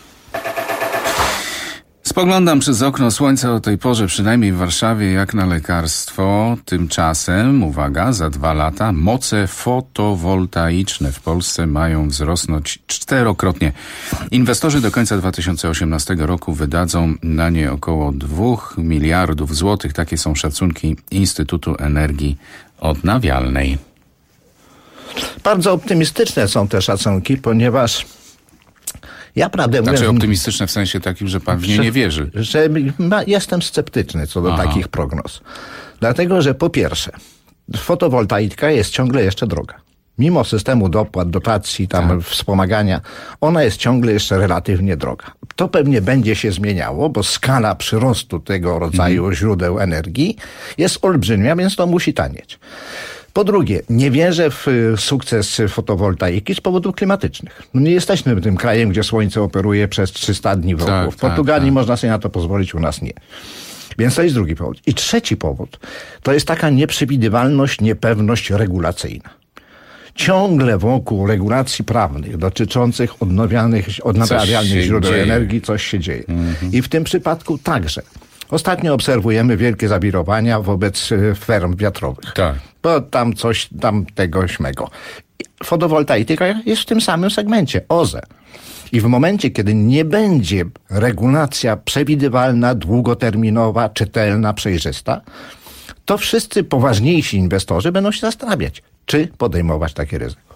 Speaker 9: Spoglądam przez okno, słońce o tej porze, przynajmniej w Warszawie, jak na lekarstwo. Tymczasem, uwaga, za 2 lata moce fotowoltaiczne w Polsce mają wzrosnąć 4-krotnie. Inwestorzy do końca 2018 roku wydadzą na nie około 2 miliardów złotych. Takie są szacunki Instytutu Energii Odnawialnej.
Speaker 16: Bardzo optymistyczne są te szacunki, ponieważ ja prawdę mówiąc...
Speaker 9: Znaczy optymistyczne w sensie takim, że pan w nie nie wierzy.
Speaker 16: Że jestem sceptyczny co do takich prognoz. Dlatego, że po pierwsze, fotowoltaika jest ciągle jeszcze droga. Mimo systemu dopłat, dotacji, wspomagania, ona jest ciągle jeszcze relatywnie droga. To pewnie będzie się zmieniało, bo skala przyrostu tego rodzaju źródeł energii jest olbrzymia, więc to musi tanieć. Po drugie, nie wierzę w sukces fotowoltaiki z powodów klimatycznych. No nie jesteśmy tym krajem, gdzie słońce operuje przez 300 dni w roku. W Portugalii można sobie na to pozwolić, u nas nie. Więc to jest drugi powód. I trzeci powód, to jest taka nieprzewidywalność, niepewność regulacyjna. Ciągle wokół regulacji prawnych dotyczących odnawialnych źródeł energii coś się dzieje. I w tym przypadku także. Ostatnio obserwujemy wielkie zawirowania wobec ferm wiatrowych.
Speaker 9: Tak.
Speaker 16: Bo tam coś, tam tego śmego. Fotowoltaika jest w tym samym segmencie, OZE. I w momencie, kiedy nie będzie regulacja przewidywalna, długoterminowa, czytelna, przejrzysta, to wszyscy poważniejsi inwestorzy będą się zastanawiać, czy podejmować takie ryzyko.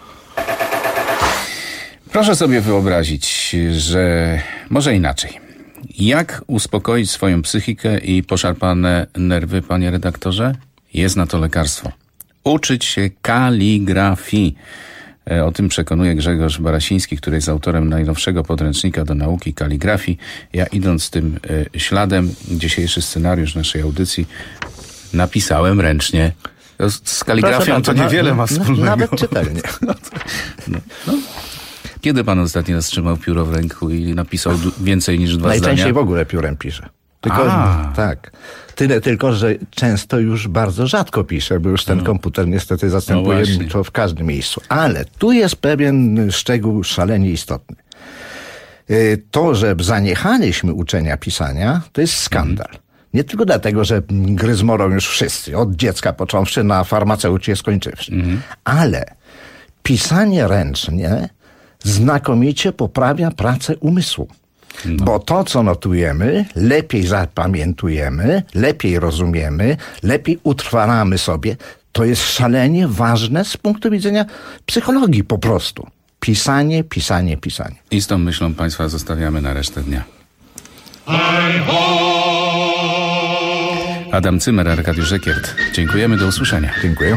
Speaker 9: Proszę sobie wyobrazić, że może inaczej. Jak uspokoić swoją psychikę i poszarpane nerwy, panie redaktorze? Jest na to lekarstwo. Uczyć się kaligrafii. O tym przekonuje Grzegorz Barasiński, który jest autorem najnowszego podręcznika do nauki kaligrafii. Ja idąc tym śladem, dzisiejszy scenariusz naszej audycji napisałem ręcznie. Z kaligrafią to niewiele ma wspólnego.
Speaker 16: Nawet czytelnie.
Speaker 9: No. Kiedy pan ostatni raz trzymał pióro w ręku i napisał więcej niż 2 zdania?
Speaker 16: Najczęściej w ogóle piórem piszę. Tak. Tyle tylko, że często już bardzo rzadko piszę, bo już ten komputer niestety zastępuje mi to w każdym miejscu. Ale tu jest pewien szczegół szalenie istotny. To, że zaniechaliśmy uczenia pisania, to jest skandal. Nie tylko dlatego, że gryzmorą już wszyscy, od dziecka począwszy na farmaceucie skończywszy. Ale pisanie ręcznie znakomicie poprawia pracę umysłu. Bo to, co notujemy, lepiej zapamiętujemy, lepiej rozumiemy, lepiej utrwalamy sobie. To jest szalenie ważne z punktu widzenia psychologii po prostu. Pisanie, pisanie, pisanie.
Speaker 9: I z tą myślą państwa zostawiamy na resztę dnia. Adam Cymer, Arkadiusz Ekiert. Dziękujemy, do usłyszenia.
Speaker 16: Dziękuję.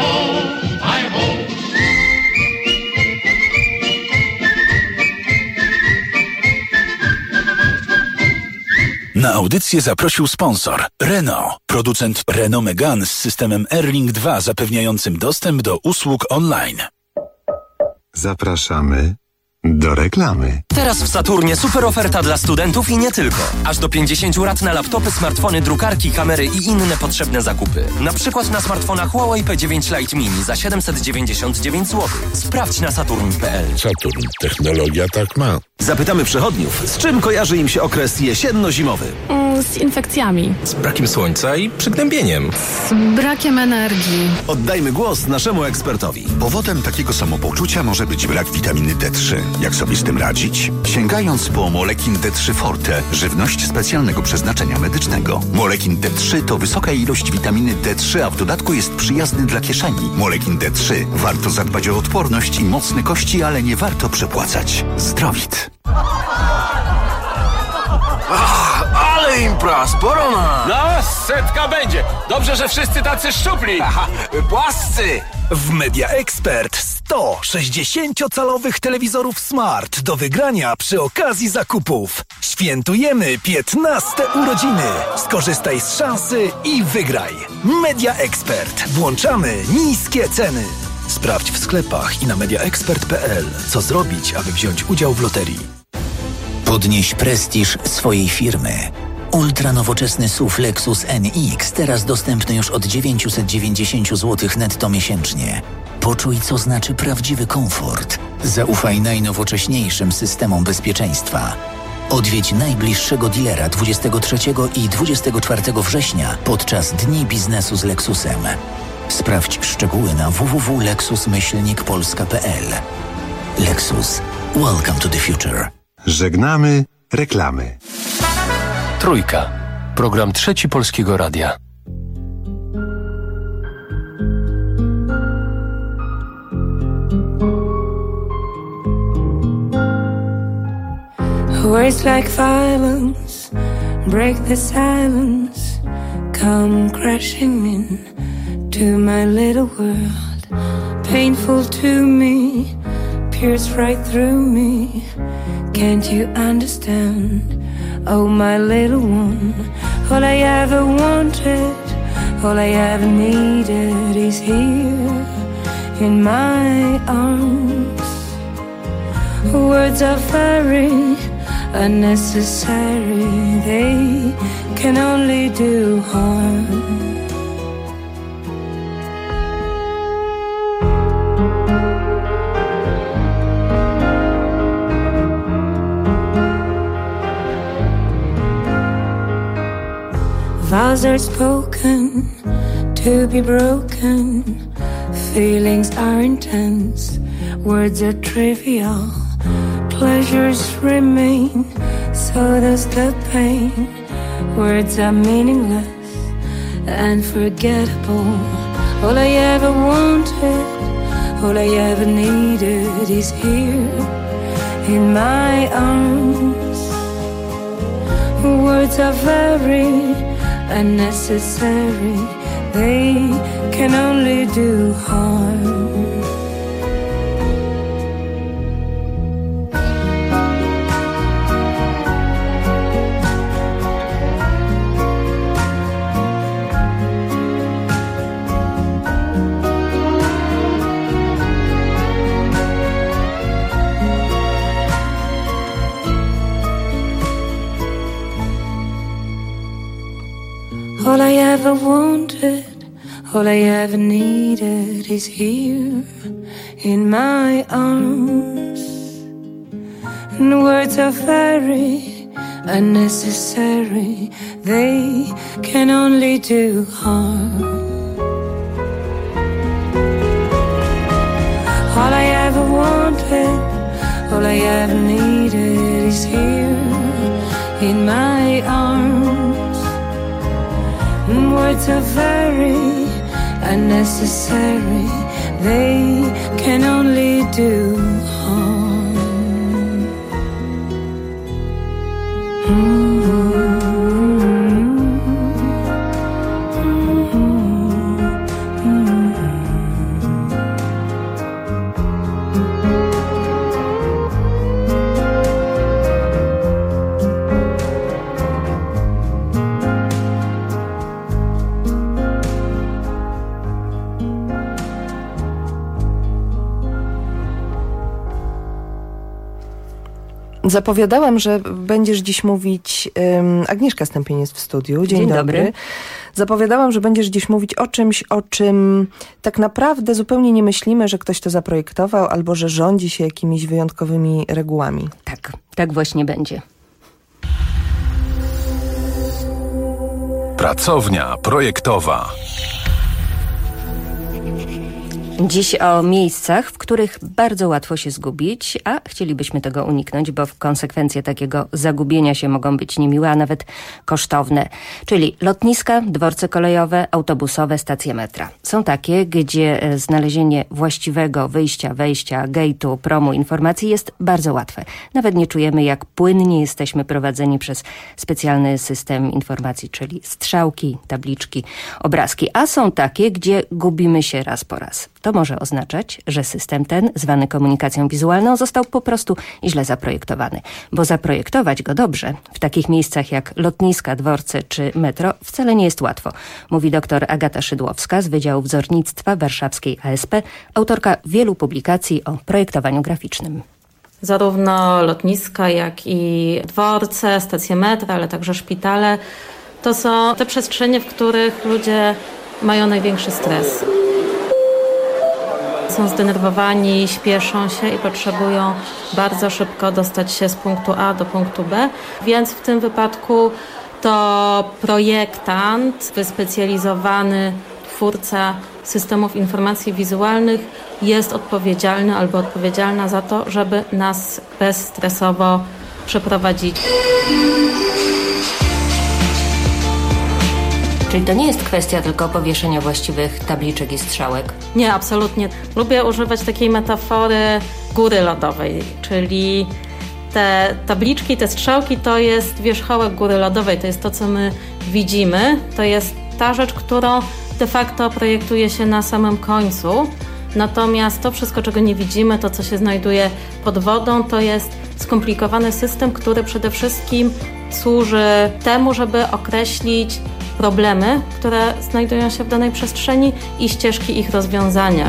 Speaker 12: Na audycję zaprosił sponsor Renault, producent Renault Megane z systemem Airlink 2 zapewniającym dostęp do usług online.
Speaker 22: Zapraszamy do reklamy.
Speaker 3: Teraz w Saturnie super oferta dla studentów i nie tylko. Aż do 50 rat na laptopy, smartfony, drukarki, kamery i inne potrzebne zakupy. Na przykład na smartfonach Huawei P9 Lite Mini za 799 zł. Sprawdź na saturn.pl.
Speaker 5: Saturn. Technologia tak ma.
Speaker 3: Zapytamy przechodniów, z czym kojarzy im się okres jesienno-zimowy.
Speaker 4: z infekcjami.
Speaker 3: Z brakiem słońca i przygnębieniem.
Speaker 4: Z brakiem energii.
Speaker 5: Oddajmy głos naszemu ekspertowi.
Speaker 10: Powodem takiego samopoczucia może być brak witaminy D3. Jak sobie z tym radzić? Sięgając po Molekin D3 Forte, żywność specjalnego przeznaczenia medycznego. Molekin D3 to wysoka ilość witaminy D3, a w dodatku jest przyjazny dla kieszeni. Molekin D3. Warto zadbać o odporność i mocne kości, ale nie warto przepłacać. Zdrowit.
Speaker 5: Ale impra, sporo na...
Speaker 13: No, 100 będzie. Dobrze, że wszyscy tacy szczupli.
Speaker 5: Płascy.
Speaker 21: W Media Expert 100 60-calowych telewizorów Smart do wygrania przy okazji zakupów. Świętujemy 15 urodziny. Skorzystaj z szansy i wygraj. Media Expert. Włączamy niskie ceny. Sprawdź w sklepach i na mediaexpert.pl, co zrobić, aby wziąć udział w loterii.
Speaker 23: Podnieś prestiż swojej firmy. Ultranowoczesny SUV Lexus NX, teraz dostępny już od 990 zł netto miesięcznie. Poczuj, co znaczy prawdziwy komfort. Zaufaj najnowocześniejszym systemom bezpieczeństwa. Odwiedź najbliższego dealera 23 i 24 września podczas Dni Biznesu z Lexusem. Sprawdź szczegóły na www.lexus-polska.pl. Lexus. Welcome to the future.
Speaker 17: Żegnamy reklamy.
Speaker 13: Trójka. Program Trzeci Polskiego Radia.
Speaker 18: Words like violence break the silence, come crashing in to my little world. Painful to me, pierce right through me. Can't you understand? Oh, my little one, all I ever wanted, all I ever needed is here in my arms. Words are very unnecessary, they can only do harm. Vows are spoken to be broken. Feelings are intense. Words are trivial. Pleasures remain. So does the pain. Words are meaningless and forgettable. All I ever wanted, all I ever needed is here in my arms. Words are very unnecessary, they can only do harm. All I ever wanted, all I ever needed is here in my arms. And words are very unnecessary, they can only do harm. All I ever wanted, all I ever needed is here in my arms. Words are very unnecessary, they can only do harm.
Speaker 26: Zapowiadałam, że będziesz dziś mówić... Agnieszka Stępień jest w studiu. Dzień dobry. Zapowiadałam, że będziesz dziś mówić o czymś, o czym tak naprawdę zupełnie nie myślimy, że ktoś to zaprojektował albo że rządzi się jakimiś wyjątkowymi regułami.
Speaker 19: Tak właśnie będzie.
Speaker 14: Pracownia projektowa.
Speaker 1: Dziś o miejscach, w których bardzo łatwo się zgubić, a chcielibyśmy tego uniknąć, bo w konsekwencje takiego zagubienia się mogą być niemiłe, a nawet kosztowne. Czyli lotniska, dworce kolejowe, autobusowe, stacje metra. Są takie, gdzie znalezienie właściwego wyjścia, wejścia, gate'u, promu informacji jest bardzo łatwe. Nawet nie czujemy, jak płynnie jesteśmy prowadzeni przez specjalny system informacji, czyli strzałki, tabliczki, obrazki. A są takie, gdzie gubimy się raz po raz. To może oznaczać, że system ten, zwany komunikacją wizualną, został po prostu źle zaprojektowany. Bo zaprojektować go dobrze w takich miejscach jak lotniska, dworce czy metro wcale nie jest łatwo, mówi dr Agata Szydłowska z Wydziału Wzornictwa Warszawskiej ASP, autorka wielu publikacji o projektowaniu graficznym.
Speaker 2: Zarówno lotniska, jak i dworce, stacje metra, ale także szpitale to są te przestrzenie, w których ludzie mają największy stres. Są zdenerwowani, śpieszą się i potrzebują bardzo szybko dostać się z punktu A do punktu B, więc w tym wypadku to projektant, wyspecjalizowany twórca systemów informacji wizualnych jest odpowiedzialny albo odpowiedzialna za to, żeby nas bezstresowo przeprowadzić.
Speaker 1: Czyli to nie jest kwestia tylko powieszenia właściwych tabliczek i strzałek?
Speaker 2: Nie, absolutnie. Lubię używać takiej metafory góry lodowej, czyli te tabliczki, te strzałki to jest wierzchołek góry lodowej, to jest to, co my widzimy, to jest ta rzecz, którą de facto projektuje się na samym końcu. Natomiast to wszystko, czego nie widzimy, to co się znajduje pod wodą, to jest skomplikowany system, który przede wszystkim służy temu, żeby określić problemy, które znajdują się w danej przestrzeni i ścieżki ich rozwiązania.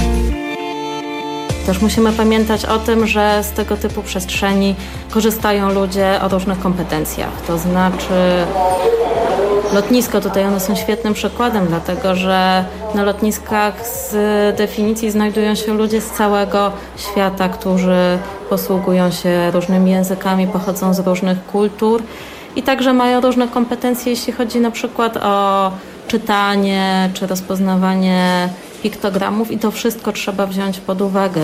Speaker 2: Też musimy pamiętać o tym, że z tego typu przestrzeni korzystają ludzie o różnych kompetencjach. To znaczy lotnisko, tutaj one są świetnym przykładem, dlatego że na lotniskach z definicji znajdują się ludzie z całego świata, którzy posługują się różnymi językami, pochodzą z różnych kultur i także mają różne kompetencje, jeśli chodzi na przykład o czytanie czy rozpoznawanie piktogramów i to wszystko trzeba wziąć pod uwagę.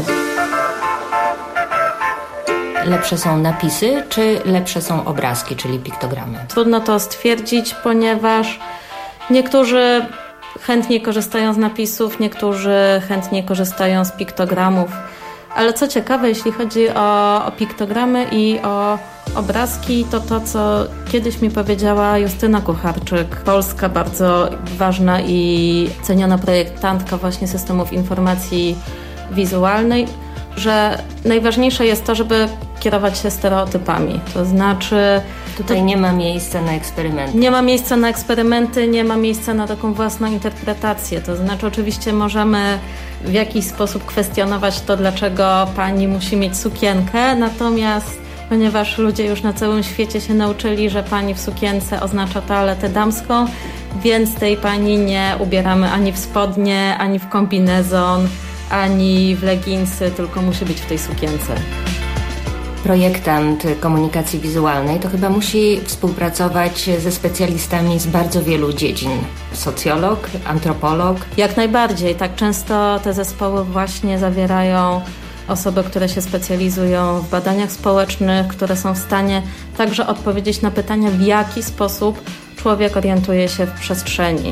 Speaker 1: Lepsze są napisy, czy lepsze są obrazki, czyli piktogramy?
Speaker 2: Trudno to stwierdzić, ponieważ niektórzy chętnie korzystają z napisów, niektórzy chętnie korzystają z piktogramów. Ale co ciekawe, jeśli chodzi o piktogramy i o obrazki, to co kiedyś mi powiedziała Justyna Kucharczyk, polska bardzo ważna i ceniona projektantka właśnie systemów informacji wizualnej, że najważniejsze jest to, żeby kierować się stereotypami. To znaczy...
Speaker 1: Tutaj nie ma miejsca na eksperymenty.
Speaker 2: Nie ma miejsca na eksperymenty, nie ma miejsca na taką własną interpretację. To znaczy oczywiście możemy w jakiś sposób kwestionować to, dlaczego pani musi mieć sukienkę, natomiast ponieważ ludzie już na całym świecie się nauczyli, że pani w sukience oznacza toaletę damską, więc tej pani nie ubieramy ani w spodnie, ani w kombinezon, ani w leginsy, tylko musi być w tej sukience.
Speaker 1: Projektant komunikacji wizualnej to chyba musi współpracować ze specjalistami z bardzo wielu dziedzin. Socjolog, antropolog.
Speaker 2: Jak najbardziej. Tak często te zespoły właśnie zawierają osoby, które się specjalizują w badaniach społecznych, które są w stanie także odpowiedzieć na pytania, w jaki sposób człowiek orientuje się w przestrzeni.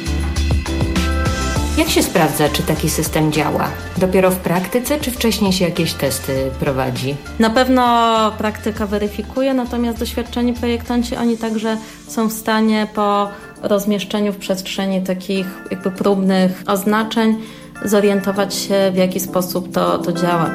Speaker 1: Jak się sprawdza, czy taki system działa? Dopiero w praktyce, czy wcześniej się jakieś testy prowadzi?
Speaker 2: Na pewno praktyka weryfikuje, natomiast doświadczeni projektanci, oni także są w stanie po rozmieszczeniu w przestrzeni takich jakby próbnych oznaczeń zorientować się, w jaki sposób to działa.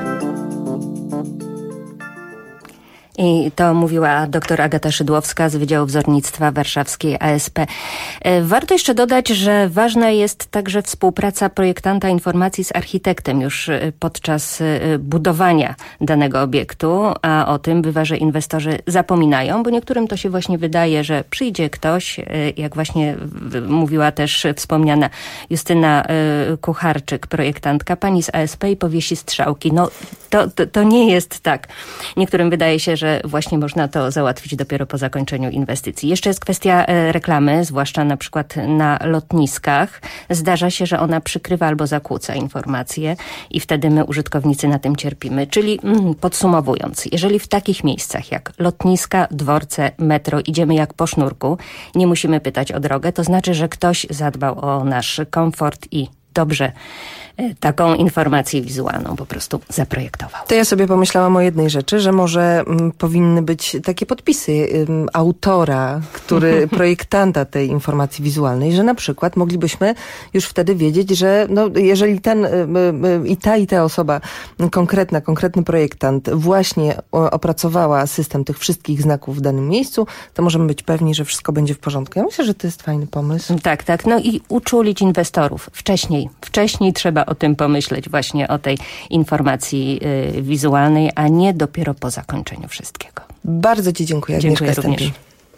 Speaker 1: I to mówiła dr Agata Szydłowska z Wydziału Wzornictwa Warszawskiej ASP. Warto jeszcze dodać, że ważna jest także współpraca projektanta informacji z architektem już podczas budowania danego obiektu, a o tym bywa, że inwestorzy zapominają, bo niektórym to się właśnie wydaje, że przyjdzie ktoś, jak właśnie mówiła też wspomniana Justyna Kucharczyk, projektantka, pani z ASP i powiesi strzałki. No to nie jest tak. Niektórym wydaje się, że że właśnie można to załatwić dopiero po zakończeniu inwestycji. Jeszcze jest kwestia reklamy, zwłaszcza na przykład na lotniskach. Zdarza się, że ona przykrywa albo zakłóca informacje i wtedy my, użytkownicy, na tym cierpimy. Czyli podsumowując, jeżeli w takich miejscach jak lotniska, dworce, metro idziemy jak po sznurku, nie musimy pytać o drogę, to znaczy, że ktoś zadbał o nasz komfort i dobrze taką informację wizualną po prostu zaprojektował.
Speaker 26: To ja sobie pomyślałam o jednej rzeczy, że może powinny być takie podpisy autora, projektanta tej informacji wizualnej, że na przykład moglibyśmy już wtedy wiedzieć, że jeżeli i ta osoba, konkretny projektant właśnie opracowała system tych wszystkich znaków w danym miejscu, to możemy być pewni, że wszystko będzie w porządku. Ja myślę, że to jest fajny pomysł.
Speaker 1: Tak. No i uczulić inwestorów wcześniej trzeba o tym pomyśleć, właśnie o tej informacji wizualnej, a nie dopiero po zakończeniu wszystkiego.
Speaker 26: Bardzo Ci dziękuję.
Speaker 1: Dziękuję również.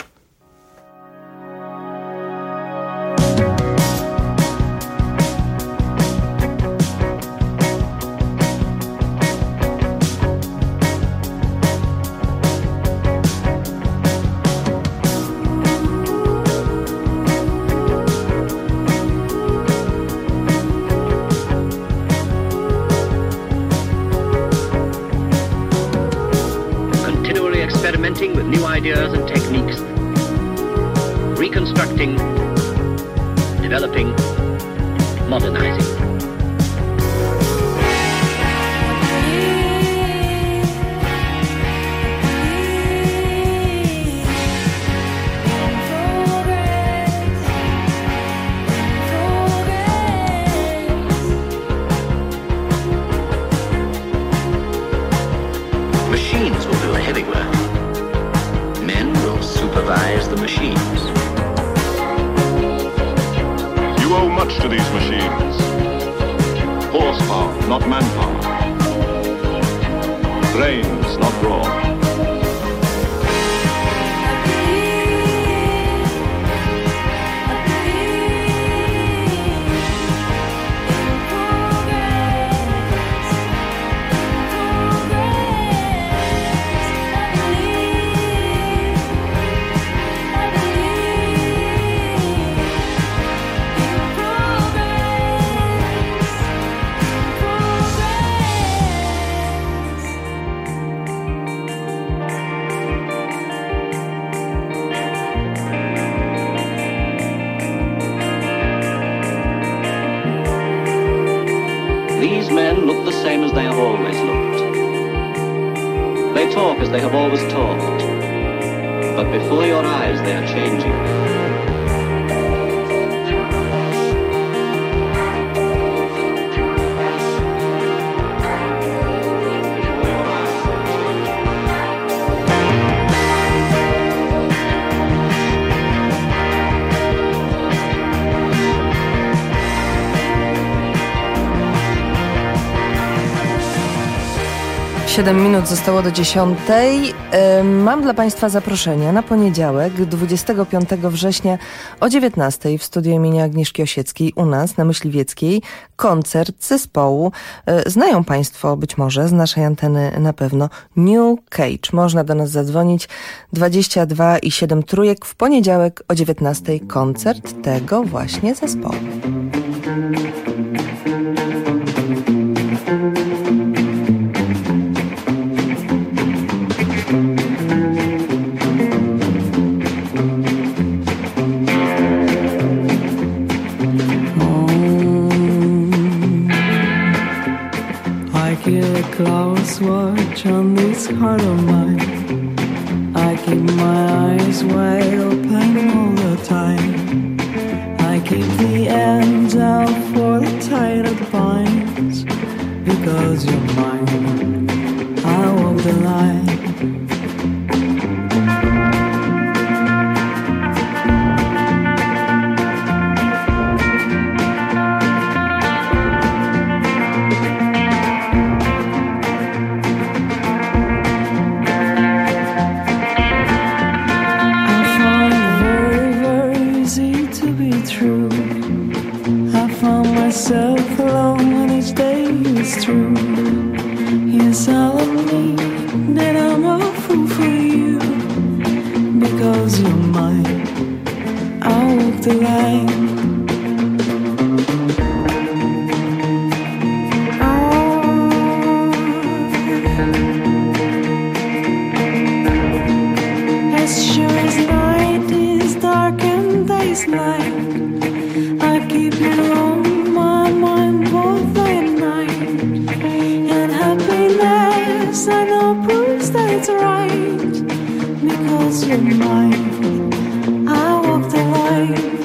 Speaker 6: Experimenting with new ideas and techniques, reconstructing, developing, modernizing. Machines will do the heavy work. Men will supervise the machines.
Speaker 7: You owe much to these machines. Horsepower, not manpower. Brains, not brawn.
Speaker 6: These men look the same as they have always looked. They talk as they have always talked. But before your eyes they are changing.
Speaker 26: Siedem minut zostało do 10. Mam dla Państwa zaproszenie na poniedziałek, 25 września o 19 w studiu imienia Agnieszki Osieckiej u nas na Myśliwieckiej koncert zespołu. Znają Państwo być może z naszej anteny na pewno New Cage. Można do nas zadzwonić 22 i 7 trójek w poniedziałek o 19 koncert tego właśnie zespołu.
Speaker 18: Close watch on this heart of mine. I keep my eyes wide open all the time. I keep the ends out for the tide that binds. Because you're mine, I walk the line. Myself alone when each day is through. Yes, I'll admit that I'm afraid. fall for you because you're mine. I walk the line. As sure as night is dark and day is light, I keep you on my mind both day and night. And happiness I know proves that it's right, because you're mine. I walk the line.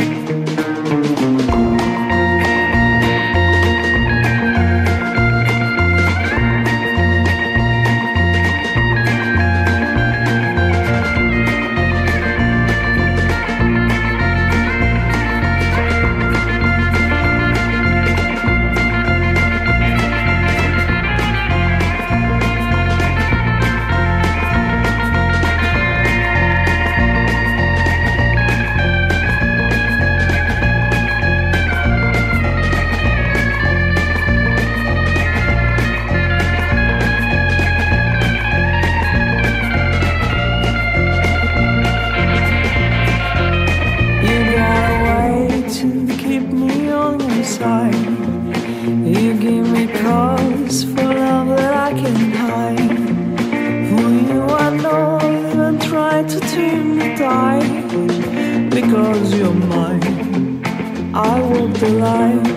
Speaker 18: You give me cause for love that I can't hide. For you I know even try to turn the tide, because you're mine. I walk the line.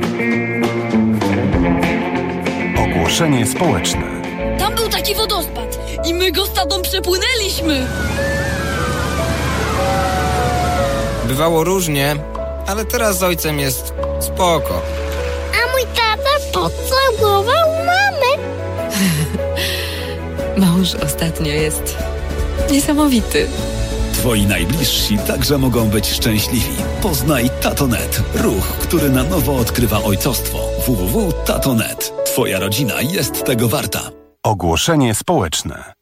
Speaker 14: Ogłoszenie społeczne.
Speaker 8: Tam był taki wodospad i my go stadą przepłynęliśmy.
Speaker 11: Bywało różnie, ale teraz z ojcem jest spoko.
Speaker 8: A mój tata pocałował mamę.
Speaker 19: Mąż ostatnio jest niesamowity.
Speaker 12: Twoi najbliżsi także mogą być szczęśliwi. Poznaj Tatonet. Ruch, który na nowo odkrywa ojcostwo. www.tatonet. Twoja rodzina jest tego warta.
Speaker 14: Ogłoszenie społeczne.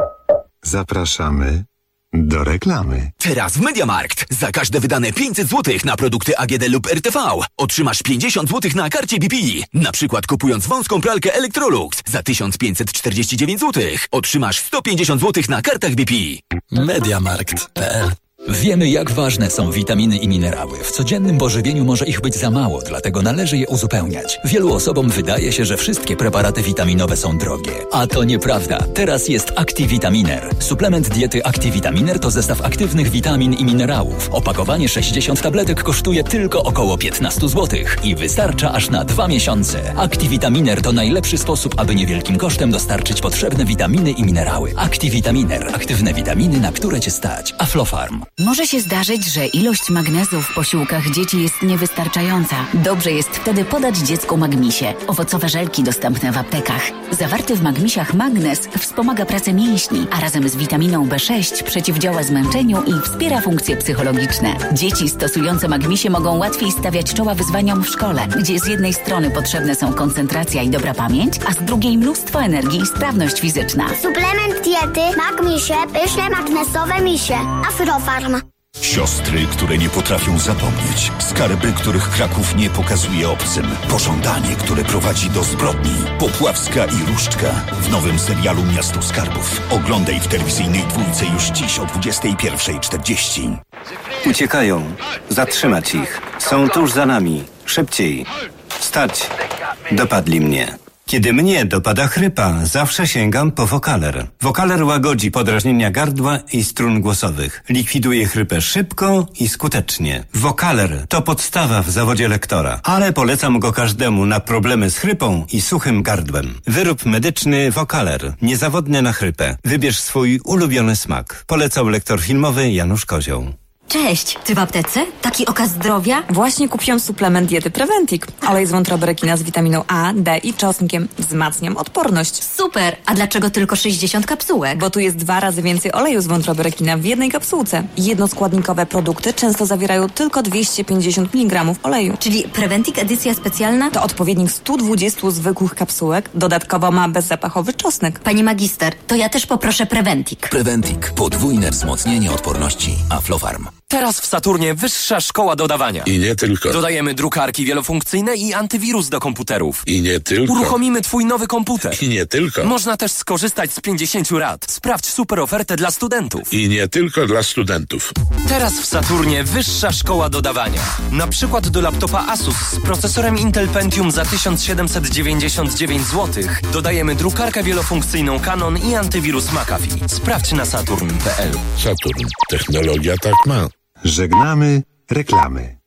Speaker 17: Zapraszamy do reklamy.
Speaker 20: Teraz w MediaMarkt. Za każde wydane 500 zł na produkty AGD lub RTV otrzymasz 50 zł na karcie BP. Na przykład kupując wąską pralkę Electrolux za 1549 zł otrzymasz 150 zł na kartach BP.
Speaker 12: MediaMarkt.pl.
Speaker 24: Wiemy, jak ważne są witaminy i minerały. W codziennym pożywieniu może ich być za mało, dlatego należy je uzupełniać. Wielu osobom wydaje się, że wszystkie preparaty witaminowe są drogie. A to nieprawda. Teraz jest Activitaminer. Suplement diety Activitaminer to zestaw aktywnych witamin i minerałów. Opakowanie 60 tabletek kosztuje tylko około 15 zł i wystarcza aż na 2 miesiące. Activitaminer to najlepszy sposób, aby niewielkim kosztem dostarczyć potrzebne witaminy i minerały. Activitaminer. Aktywne witaminy, na które Cię stać. Aflofarm.
Speaker 25: Może się zdarzyć, że ilość magnezu w posiłkach dzieci jest niewystarczająca. Dobrze jest wtedy podać dziecku Magmisie. Owocowe żelki dostępne w aptekach. Zawarty w Magmisiach magnez wspomaga pracę mięśni, a razem z witaminą B6 przeciwdziała zmęczeniu i wspiera funkcje psychologiczne. Dzieci stosujące Magmisie mogą łatwiej stawiać czoła wyzwaniom w szkole, gdzie z jednej strony potrzebne są koncentracja i dobra pamięć, a z drugiej mnóstwo energii i sprawność fizyczna.
Speaker 8: Suplement diety Magmisie, pyszne magnesowe misie. Aflofarm.
Speaker 10: Siostry, które nie potrafią zapomnieć. Skarby, których Kraków nie pokazuje obcym. Pożądanie, które prowadzi do zbrodni. Popławska i Różdżka w nowym serialu Miasto Skarbów. Oglądaj w telewizyjnej dwójce już dziś o 21:40.
Speaker 27: Uciekają. Zatrzymać ich. Są tuż za nami. Szybciej. Stać. Dopadli mnie. Kiedy mnie dopada chrypa, zawsze sięgam po Vocaler. Vocaler łagodzi podrażnienia gardła i strun głosowych. Likwiduje chrypę szybko i skutecznie. Vocaler to podstawa w zawodzie lektora, ale polecam go każdemu na problemy z chrypą i suchym gardłem. Wyrób medyczny Vocaler. Niezawodny na chrypę. Wybierz swój ulubiony smak. Polecał lektor filmowy Janusz Kozioł.
Speaker 28: Cześć, ty w aptece? Taki okaz zdrowia? Właśnie kupiłam suplement diety Preventic. Olej z wątroberekina z witaminą A, D i czosnkiem. Wzmacniam odporność. Super! A dlaczego tylko 60 kapsułek? Bo tu jest 2 razy więcej oleju z wątroberekina w jednej kapsułce. Jednoskładnikowe produkty często zawierają tylko 250 mg oleju. Czyli Preventic edycja specjalna? To odpowiednik 120 zwykłych kapsułek. Dodatkowo ma bezzapachowy czosnek. Pani magister, to ja też poproszę Preventic.
Speaker 24: Preventic. Podwójne wzmocnienie odporności. Aflofarm.
Speaker 3: Teraz w Saturnie wyższa szkoła dodawania.
Speaker 4: I nie tylko.
Speaker 3: Dodajemy drukarki wielofunkcyjne i antywirus do komputerów.
Speaker 4: I nie tylko.
Speaker 3: Uruchomimy twój nowy komputer.
Speaker 4: I nie tylko.
Speaker 3: Można też skorzystać z 50 rat. Sprawdź super ofertę dla studentów.
Speaker 4: I nie tylko dla studentów.
Speaker 3: Teraz w Saturnie wyższa szkoła dodawania. Na przykład do laptopa Asus z procesorem Intel Pentium za 1799 zł dodajemy drukarkę wielofunkcyjną Canon i antywirus McAfee. Sprawdź na saturn.pl.
Speaker 4: Saturn. Technologia tak ma.
Speaker 17: Żegnamy reklamy.